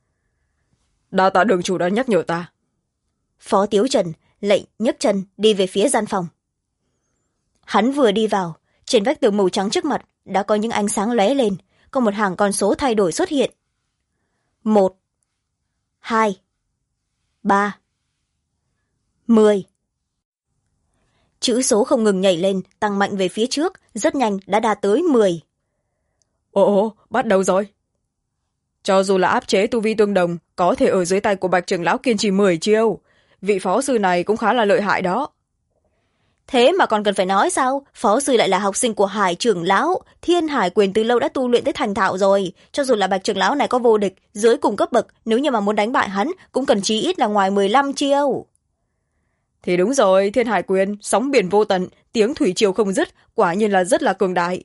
Đa tạ đường chủ đã nhắc nhở ta. Phó Tiếu Trần lệnh nhấc chân đi về phía gian phòng. Hắn vừa đi vào, trên vách tường màu trắng trước mặt đã có những ánh sáng lóe lên, có một hàng con số thay đổi xuất hiện. 1, 2, 3, 10. Chữ số không ngừng nhảy lên, tăng mạnh về phía trước, rất nhanh đã đạt tới 10. Ồ, bắt đầu rồi. Cho dù là áp chế tu vi tương đồng, có thể ở dưới tay của Bạch trưởng lão kiên trì 10 chiêu. Vị phó sư này cũng khá là lợi hại đó. Thế mà còn cần phải nói sao? Phó sư lại là học sinh của Hải trưởng lão, Thiên Hải Quyền từ lâu đã tu luyện tới thành thạo rồi. Cho dù là Bạch trưởng lão này có vô địch, dưới cùng cấp bậc, nếu như mà muốn đánh bại hắn, cũng cần chí ít là ngoài 15 chiêu. Thì đúng rồi, Thiên Hải Quyền, sóng biển vô tận, tiếng thủy triều không dứt, quả nhiên là rất là cường đại.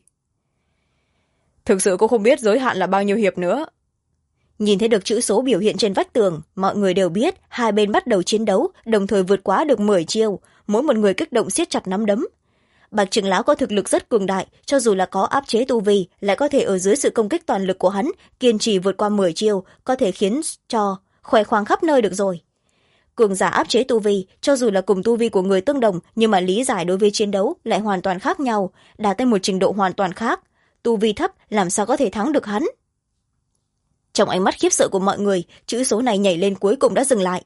Thực sự cũng không biết giới hạn là bao nhiêu hiệp nữa. Nhìn thấy được chữ số biểu hiện trên vách tường, mọi người đều biết hai bên bắt đầu chiến đấu, đồng thời vượt quá được 10 chiêu, mỗi một người kích động siết chặt nắm đấm. Bạch trưởng lão có thực lực rất cường đại, cho dù là có áp chế tu vi, lại có thể ở dưới sự công kích toàn lực của hắn, kiên trì vượt qua 10 chiêu, có thể khiến cho khoe khoang khắp nơi được rồi. Cường giả áp chế tu vi, cho dù là cùng tu vi của người tương đồng, nhưng mà lý giải đối với chiến đấu lại hoàn toàn khác nhau, đạt tới một trình độ hoàn toàn khác. Tu vi thấp làm sao có thể thắng được hắn? Trong ánh mắt khiếp sợ của mọi người, chữ số này nhảy lên cuối cùng đã dừng lại.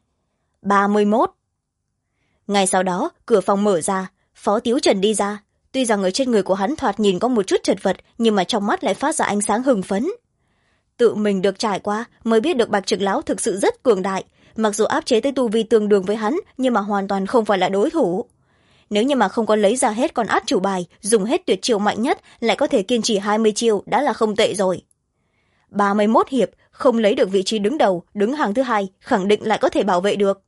31. Ngay sau đó, cửa phòng mở ra, Phó Tiếu Trần đi ra. Tuy rằng ở trên người của hắn thoạt nhìn có một chút chật vật, nhưng mà trong mắt lại phát ra ánh sáng hưng phấn. Tự mình được trải qua mới biết được Bạch trưởng lão thực sự rất cường đại. mặc dù áp chế tới tu vi tương đương với hắn nhưng mà hoàn toàn không phải là đối thủ. Nếu như mà không có lấy ra hết con át chủ bài, dùng hết tuyệt chiêu mạnh nhất, lại có thể kiên trì 20 chiêu đã là không tệ rồi. 31 hiệp không lấy được vị trí đứng đầu, đứng hàng thứ hai, khẳng định lại có thể bảo vệ được.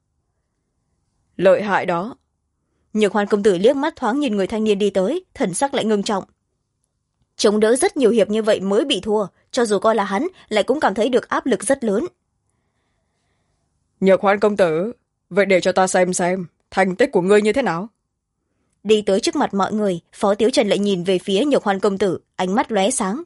Lợi hại đó. Nhược Hoan công tử liếc mắt thoáng nhìn người thanh niên đi tới, thần sắc lại ngưng trọng. Chống đỡ rất nhiều hiệp như vậy mới bị thua, cho dù coi là hắn lại cũng cảm thấy được áp lực rất lớn. Nhược Hoan công tử, vậy để cho ta xem thành tích của ngươi như thế nào. Đi tới trước mặt mọi người, Phó Tiếu Trần lại nhìn về phía Nhược Hoan công tử, ánh mắt lóe sáng.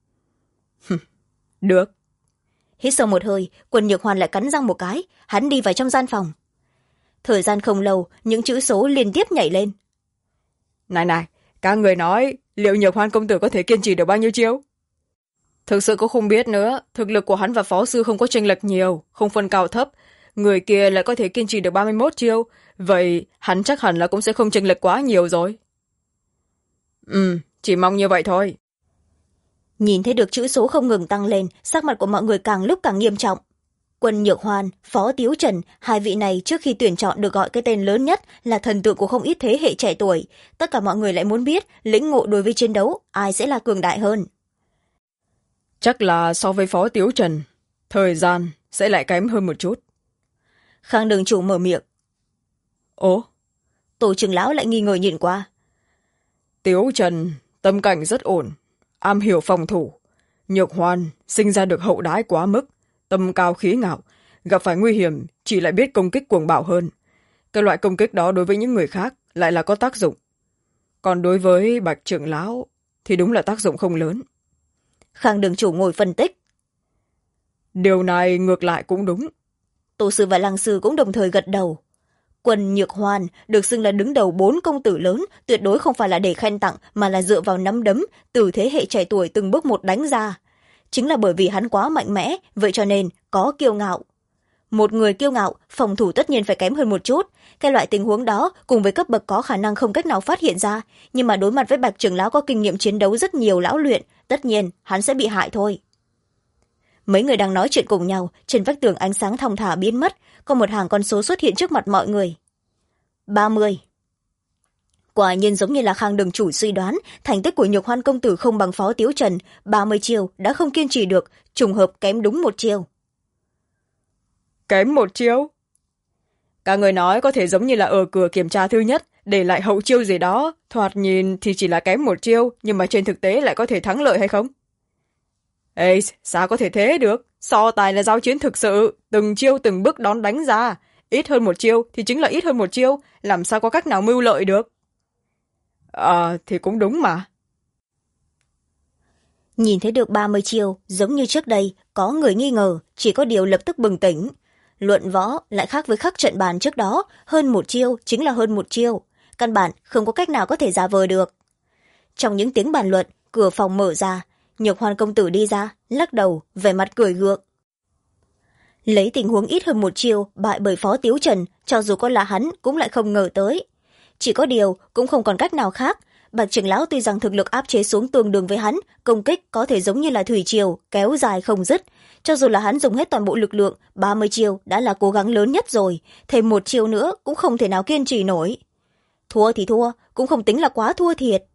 Được. Hít sâu một hơi, Quần Nhược Hoan lại cắn răng một cái, hắn đi vào trong gian phòng. Thời gian không lâu, những chữ số liên tiếp nhảy lên. Này, các người nói liệu Nhược Hoan công tử có thể kiên trì được bao nhiêu chiêu? Thực sự cũng không biết nữa, thực lực của hắn và phó sư không có chênh lệch nhiều, không phân cao thấp. Người kia lại có thể kiên trì được 31 chiêu, vậy hắn chắc hẳn là cũng sẽ không chênh lệch quá nhiều rồi. Chỉ mong như vậy thôi. Nhìn thấy được chữ số không ngừng tăng lên, sắc mặt của mọi người càng lúc càng nghiêm trọng. Quân Nhược Hoan, Phó Tiếu Trần, hai vị này trước khi tuyển chọn được gọi cái tên lớn nhất là thần tượng của không ít thế hệ trẻ tuổi. Tất cả mọi người lại muốn biết lĩnh ngộ đối với chiến đấu ai sẽ là cường đại hơn. Chắc là so với Phó Tiếu Trần, thời gian sẽ lại kém hơn một chút. Khang đường chủ mở miệng. Ồ? Tổ trưởng lão lại nghi ngờ nhìn qua. Tiếu Trần tâm cảnh rất ổn, am hiểu phòng thủ. Nhược Hoan sinh ra được hậu đãi quá mức, tâm cao khí ngạo, gặp phải nguy hiểm chỉ lại biết công kích cuồng bạo hơn. Cái loại công kích đó đối với những người khác lại là có tác dụng, còn đối với Bạch trưởng lão thì đúng là tác dụng không lớn. Khang đường chủ ngồi phân tích. Điều này ngược lại cũng đúng. Tổ sư và lăng sư cũng đồng thời gật đầu. Quân Nhược Hoan được xưng là đứng đầu 4 công tử lớn, tuyệt đối không phải là để khen tặng mà là dựa vào nắm đấm từ thế hệ trẻ tuổi từng bước một đánh ra. Chính là bởi vì hắn quá mạnh mẽ, vậy cho nên có kiêu ngạo. Một người kiêu ngạo, phòng thủ tất nhiên phải kém hơn một chút. Cái loại tình huống đó cùng với cấp bậc có khả năng không cách nào phát hiện ra, nhưng mà đối mặt với Bạch trưởng lão có kinh nghiệm chiến đấu rất nhiều lão luyện, tất nhiên hắn sẽ bị hại thôi. Mấy người đang nói chuyện cùng nhau, trên vách tường ánh sáng thong thả biến mất, có một hàng con số xuất hiện trước mặt mọi người. 30. Quả nhiên giống như là Khang đường chủ suy đoán, thành tích của Nhược Hoan công tử không bằng Phó Tiếu Trần, 30 chiêu đã không kiên trì được, trùng hợp kém đúng một chiêu. Kém một chiêu? Cả người nói có thể giống như là ở cửa kiểm tra thứ nhất, để lại hậu chiêu gì đó, thoạt nhìn thì chỉ là kém một chiêu, nhưng mà trên thực tế lại có thể thắng lợi hay không? Ê, sao có thể thế được? So tài là giao chiến thực sự, từng chiêu từng bước đón đánh ra. Ít hơn một chiêu thì chính là ít hơn một chiêu, làm sao có cách nào mưu lợi được? Thì cũng đúng mà. Nhìn thấy được 30 chiêu, giống như trước đây, có người nghi ngờ, chỉ có điều lập tức bừng tỉnh. Luận võ lại khác với khắc trận bàn trước đó, hơn một chiêu chính là hơn một chiêu. Căn bản không có cách nào có thể giả vờ được. Trong những tiếng bàn luận, cửa phòng mở ra, Nhược Hoan công tử đi ra, lắc đầu, vẻ mặt cười gượng. Lấy tình huống ít hơn một chiêu, bại bởi Phó Tiếu Trần, cho dù có là hắn cũng lại không ngờ tới. Chỉ có điều, cũng không còn cách nào khác. Bạch trưởng lão tuy rằng thực lực áp chế xuống tương đương với hắn, công kích có thể giống như là thủy triều, kéo dài không dứt. Cho dù là hắn dùng hết toàn bộ lực lượng, 30 chiêu đã là cố gắng lớn nhất rồi, thêm một chiêu nữa cũng không thể nào kiên trì nổi. Thua thì thua, cũng không tính là quá thua thiệt.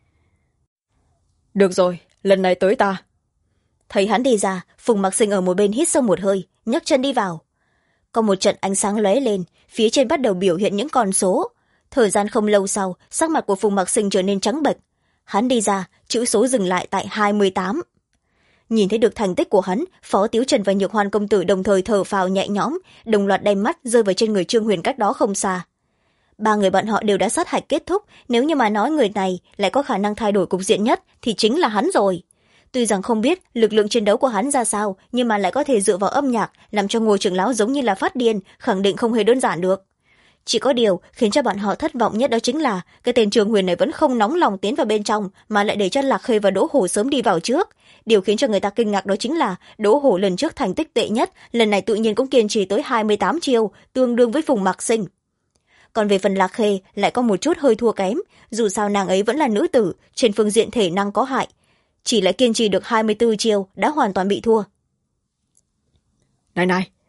Được rồi, lần này tới ta. Thấy hắn đi ra, Phùng Mặc Sinh ở một bên hít sâu một hơi, nhấc chân đi vào. Có một trận ánh sáng lóe lên, phía trên bắt đầu biểu hiện những con số. Thời gian không lâu sau, sắc mặt của Phùng Mặc Sinh trở nên trắng bệch. Hắn đi ra, chữ số dừng lại tại 28. Nhìn thấy được thành tích của hắn, Phó Tiếu Trần và Nhược Hoan công tử đồng thời thở phào nhẹ nhõm, đồng loạt đem mắt rơi vào trên người Trương Huyền cách đó không xa. Ba người bọn họ đều đã sát hạch kết thúc, nếu như mà nói người này lại có khả năng thay đổi cục diện nhất thì chính là hắn rồi. Tuy rằng không biết lực lượng chiến đấu của hắn ra sao, nhưng mà lại có thể dựa vào âm nhạc làm cho Ngô trưởng lão giống như là phát điên, khẳng định không hề đơn giản được. Chỉ có điều khiến cho bọn họ thất vọng nhất đó chính là cái tên Trương Huyền này vẫn không nóng lòng tiến vào bên trong, mà lại để cho Lạc Khê và Đỗ Hổ sớm đi vào trước. Điều khiến cho người ta kinh ngạc đó chính là Đỗ Hổ lần trước thành tích tệ nhất, lần này tự nhiên cũng kiên trì tới 28 chiêu, tương đương với Phùng Mặc Sinh. Còn về phần Lạc Khê lại có một chút hơi thua kém, dù sao nàng ấy vẫn là nữ tử, trên phương diện thể năng có hại, chỉ lại kiên trì được 24 chiêu đã hoàn toàn bị thua. Này,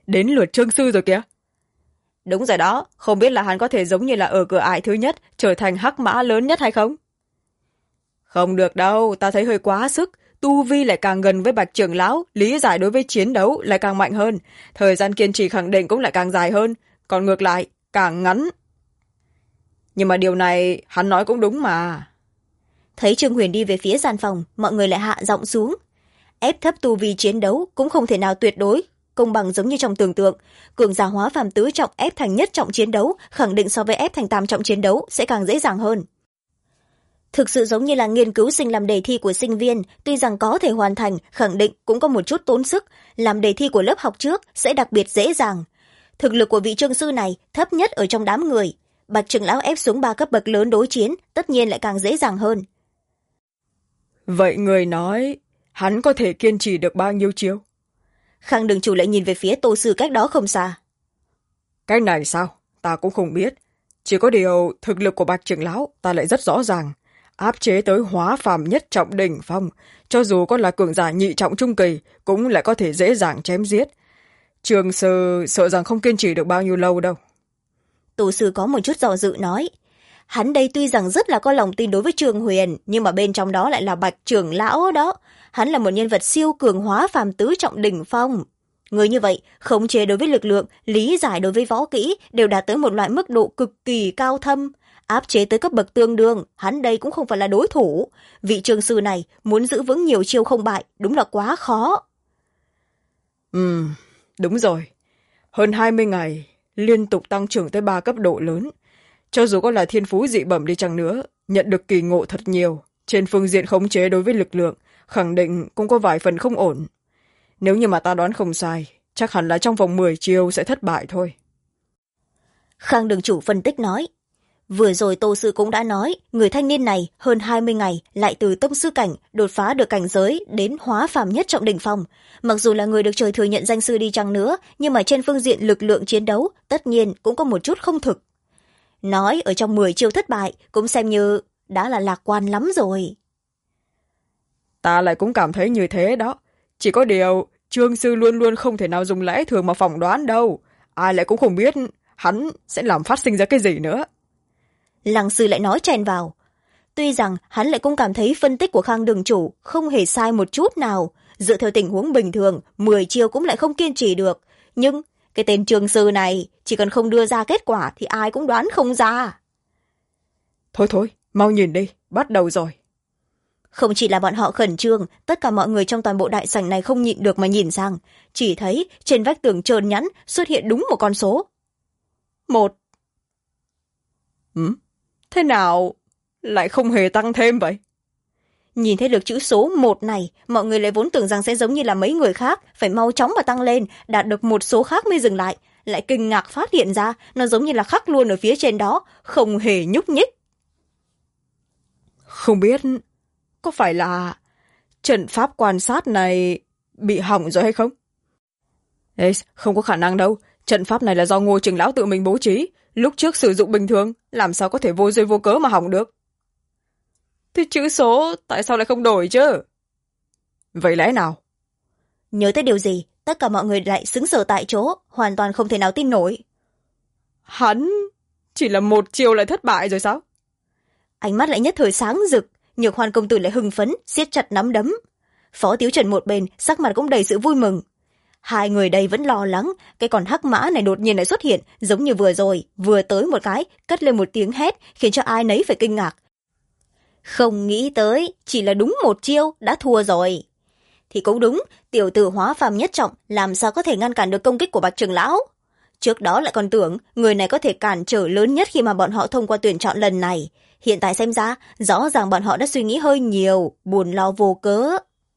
đến lượt Trương Sư rồi kìa. Đúng rồi đó, không biết là hắn có thể giống như là ở cửa ải thứ nhất trở thành hắc mã lớn nhất hay không? Không được đâu, ta thấy hơi quá sức. Tu vi lại càng gần với Bạch trưởng lão, lý giải đối với chiến đấu lại càng mạnh hơn, thời gian kiên trì khẳng định cũng lại càng dài hơn, còn ngược lại càng ngắn. Nhưng mà điều này hắn nói cũng đúng mà. Thấy Trương Huyền đi về phía gian phòng, mọi người lại hạ giọng xuống. Ép thấp tu vi chiến đấu cũng không thể nào tuyệt đối công bằng giống như trong tưởng tượng. Cường giả hóa phàm tứ trọng ép thành nhất trọng chiến đấu khẳng định so với ép thành tam trọng chiến đấu sẽ càng dễ dàng hơn. Thực sự giống như là nghiên cứu sinh làm đề thi của sinh viên, tuy rằng có thể hoàn thành, khẳng định cũng có một chút tốn sức, làm đề thi của lớp học trước sẽ đặc biệt dễ dàng. Thực lực của vị Trương sư này thấp nhất ở trong đám người, Bạch trưởng lão ép xuống 3 cấp bậc lớn đối chiến, tất nhiên lại càng dễ dàng hơn. Vậy người nói, hắn có thể kiên trì được bao nhiêu chiêu? Khang đường chủ lại nhìn về phía Tô sư cách đó không xa. Cái này sao? Ta cũng không biết. Chỉ có điều thực lực của Bạch trưởng lão ta lại rất rõ ràng. Áp chế tới hóa phàm nhất trọng đỉnh phong, cho dù có là cường giả nhị trọng trung kỳ cũng lại có thể dễ dàng chém giết. Trường sư sợ rằng không kiên trì được bao nhiêu lâu đâu. Tô sư có một chút do dự nói. Hắn đây tuy rằng rất là có lòng tin đối với Trương Huyền, nhưng mà bên trong đó lại là Bạch trưởng lão đó. Hắn là một nhân vật siêu cường hóa phàm tứ trọng đỉnh phong. Người như vậy, khống chế đối với lực lượng, lý giải đối với võ kỹ đều đạt tới một loại mức độ cực kỳ cao thâm. Áp chế tới cấp bậc tương đương, hắn đây cũng không phải là đối thủ. Vị Trương sư này muốn giữ vững nhiều chiêu không bại, đúng là quá khó. Đúng rồi. Hơn 20 ngày, liên tục tăng trưởng tới 3 cấp độ lớn. Cho dù có là thiên phú dị bẩm đi chăng nữa, nhận được kỳ ngộ thật nhiều, trên phương diện khống chế đối với lực lượng, khẳng định cũng có vài phần không ổn. Nếu như mà ta đoán không sai, chắc hẳn là trong vòng 10 chiêu sẽ thất bại thôi. Khang đường chủ phân tích nói. Vừa rồi Tô sư cũng đã nói, người thanh niên này hơn 20 ngày lại từ tông sư cảnh đột phá được cảnh giới đến hóa phàm nhất trọng đỉnh phong. Mặc dù là người được trời thừa nhận danh sư đi chăng nữa, nhưng mà trên phương diện lực lượng chiến đấu tất nhiên cũng có một chút không thực. Nói ở trong 10 chiêu thất bại cũng xem như đã là lạc quan lắm rồi. Ta lại cũng cảm thấy như thế đó. Chỉ có điều, Trương sư luôn luôn không thể nào dùng lẽ thường mà phỏng đoán đâu. Ai lại cũng không biết hắn sẽ làm phát sinh ra cái gì nữa. Lăng sư lại nói chen vào. Tuy rằng hắn lại cũng cảm thấy phân tích của Khang đường chủ không hề sai một chút nào. Dựa theo tình huống bình thường, 10 chiêu cũng lại không kiên trì được. Nhưng cái tên Trương sư này chỉ cần không đưa ra kết quả thì ai cũng đoán không ra. Thôi, mau nhìn đi, bắt đầu rồi. Không chỉ là bọn họ khẩn trương, tất cả mọi người trong toàn bộ đại sảnh này không nhịn được mà nhìn sang. Chỉ thấy trên vách tường trơn nhẵn xuất hiện đúng một con số. 1. Thế nào lại không hề tăng thêm vậy? Nhìn thấy được chữ số 1 này, mọi người lại vốn tưởng rằng sẽ giống như là mấy người khác, phải mau chóng mà tăng lên, đạt được một số khác mới dừng lại. Lại kinh ngạc phát hiện ra, nó giống như là khắc luôn ở phía trên đó, không hề nhúc nhích. Không biết, có phải là trận pháp quan sát này bị hỏng rồi hay không? Ê, không có khả năng đâu, trận pháp này là do Ngô trưởng lão tự mình bố trí, lúc trước sử dụng bình thường, làm sao có thể vô duyên vô cớ mà hỏng được? Thế chữ số tại sao lại không đổi chứ? Vậy lẽ nào? Nhớ tới điều gì, tất cả mọi người lại sững sờ tại chỗ, hoàn toàn không thể nào tin nổi. Hắn chỉ là một chiều lại thất bại rồi sao? Ánh mắt lại nhất thời sáng rực, Nhược Hoan công tử lại hưng phấn, siết chặt nắm đấm. Phó Tiếu Trần một bên, sắc mặt cũng đầy sự vui mừng. Hai người đây vẫn lo lắng, cái con hắc mã này đột nhiên lại xuất hiện, giống như vừa rồi, vừa tới một cái, cất lên một tiếng hét, khiến cho ai nấy phải kinh ngạc. Không nghĩ tới, chỉ là đúng một chiêu, đã thua rồi. Thì cũng đúng, tiểu tử hóa phàm nhất trọng, làm sao có thể ngăn cản được công kích của Bạch trưởng lão? Trước đó lại còn tưởng, người này có thể cản trở lớn nhất khi mà bọn họ thông qua tuyển chọn lần này. Hiện tại xem ra, rõ ràng bọn họ đã suy nghĩ hơi nhiều, buồn lo vô cớ.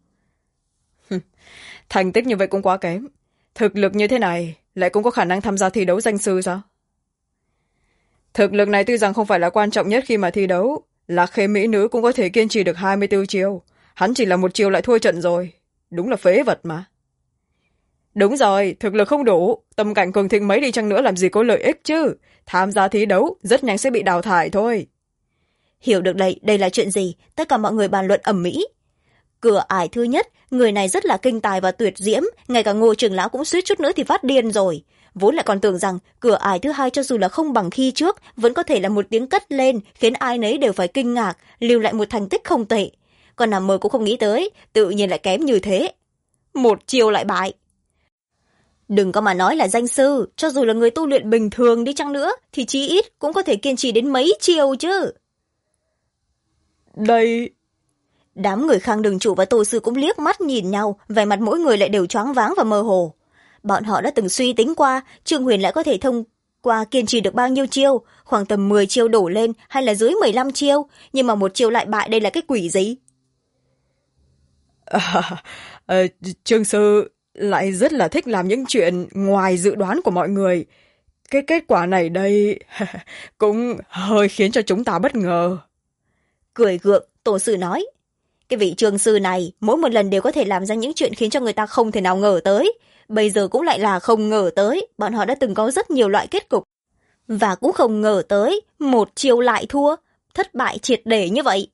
Thành tích như vậy cũng quá kém. Thực lực như thế này, lại cũng có khả năng tham gia thi đấu danh sư sao? Thực lực này tuy rằng không phải là quan trọng nhất khi mà thi đấu, Lạc Khê mỹ nữ cũng có thể kiên trì được 24 chiêu. Hắn chỉ là một chiêu lại thua trận rồi. Đúng là phế vật mà. Đúng rồi, thực lực không đủ. Tâm cảnh cường thịnh mấy đi chăng nữa làm gì có lợi ích chứ. Tham gia thi đấu, rất nhanh sẽ bị đào thải thôi. Hiểu được đây là chuyện gì, tất cả mọi người bàn luận ầm ĩ. Cửa ải thứ nhất, người này rất là kinh tài và tuyệt diễm, ngay cả Ngô trưởng lão cũng suýt chút nữa thì phát điên rồi. Vốn lại còn tưởng rằng cửa ải thứ hai cho dù là không bằng khi trước, vẫn có thể là một tiếng cất lên, khiến ai nấy đều phải kinh ngạc, lưu lại một thành tích không tệ. Còn nằm mơ cũng không nghĩ tới, tự nhiên lại kém như thế. Một chiều lại bại. Đừng có mà nói là danh sư, cho dù là người tu luyện bình thường đi chăng nữa, thì chí ít cũng có thể kiên trì đến mấy chiều chứ. Đây... Đám người Khang Đường Chủ và Tô Sư cũng liếc mắt nhìn nhau, vẻ mặt mỗi người lại đều choáng váng và mơ hồ. Bọn họ đã từng suy tính qua, Trương Huyền lại có thể thông qua kiên trì được bao nhiêu chiêu, khoảng tầm 10 chiêu đổ lên hay là dưới 15 chiêu, nhưng mà một chiêu lại bại, đây là cái quỷ gì? Trương Sư lại rất là thích làm những chuyện ngoài dự đoán của mọi người. Cái kết quả này đây cũng hơi khiến cho chúng ta bất ngờ. Cười gượng, Tổ Sư nói. Cái vị Trương Sư này mỗi một lần đều có thể làm ra những chuyện khiến cho người ta không thể nào ngờ tới. Bây giờ cũng lại là không ngờ tới, bọn họ đã từng có rất nhiều loại kết cục. Và cũng không ngờ tới, một chiêu lại thua, thất bại triệt để như vậy.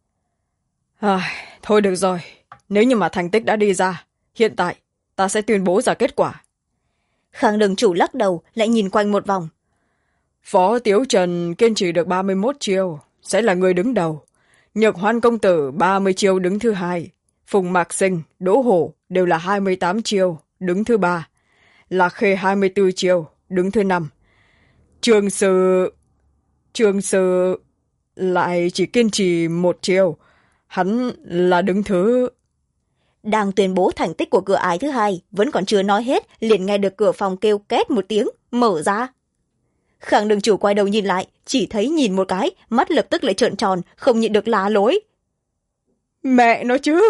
Thôi được rồi, nếu như mà thành tích đã đi ra, hiện tại ta sẽ tuyên bố ra kết quả. Khang Đường Chủ lắc đầu, lại nhìn quanh một vòng. Phó Tiếu Trần kiên trì được 31 chiêu, sẽ là người đứng đầu. Nhược Hoan Công Tử 30 chiêu đứng thứ hai. Phùng Mạc Sinh, Đỗ Hổ đều là 28 chiêu, đứng thứ ba. Lạc Khê 24 chiêu, đứng thứ năm. Trương Sư lại chỉ kiên trì một chiêu, hắn là đứng thứ... Đang tuyên bố thành tích của cửa ải thứ hai, vẫn còn chưa nói hết, liền nghe được cửa phòng kêu két một tiếng, mở ra. Khang Đường Chủ quay đầu nhìn lại, chỉ thấy nhìn một cái, mắt lập tức lại trợn tròn, không nhịn được lá lối. Mẹ nó chứ!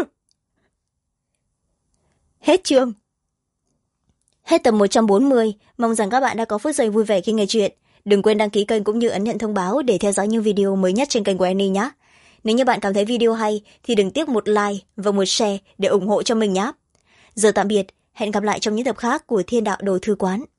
Hết chương. Hết tập 140, mong rằng các bạn đã có phút giây vui vẻ khi nghe chuyện. Đừng quên đăng ký kênh cũng như ấn nhận thông báo để theo dõi những video mới nhất trên kênh của Annie nhé. Nếu như bạn cảm thấy video hay thì đừng tiếc một like và một share để ủng hộ cho mình nhé. Giờ tạm biệt, hẹn gặp lại trong những tập khác của Thiên Đạo Đồ Thư Quán.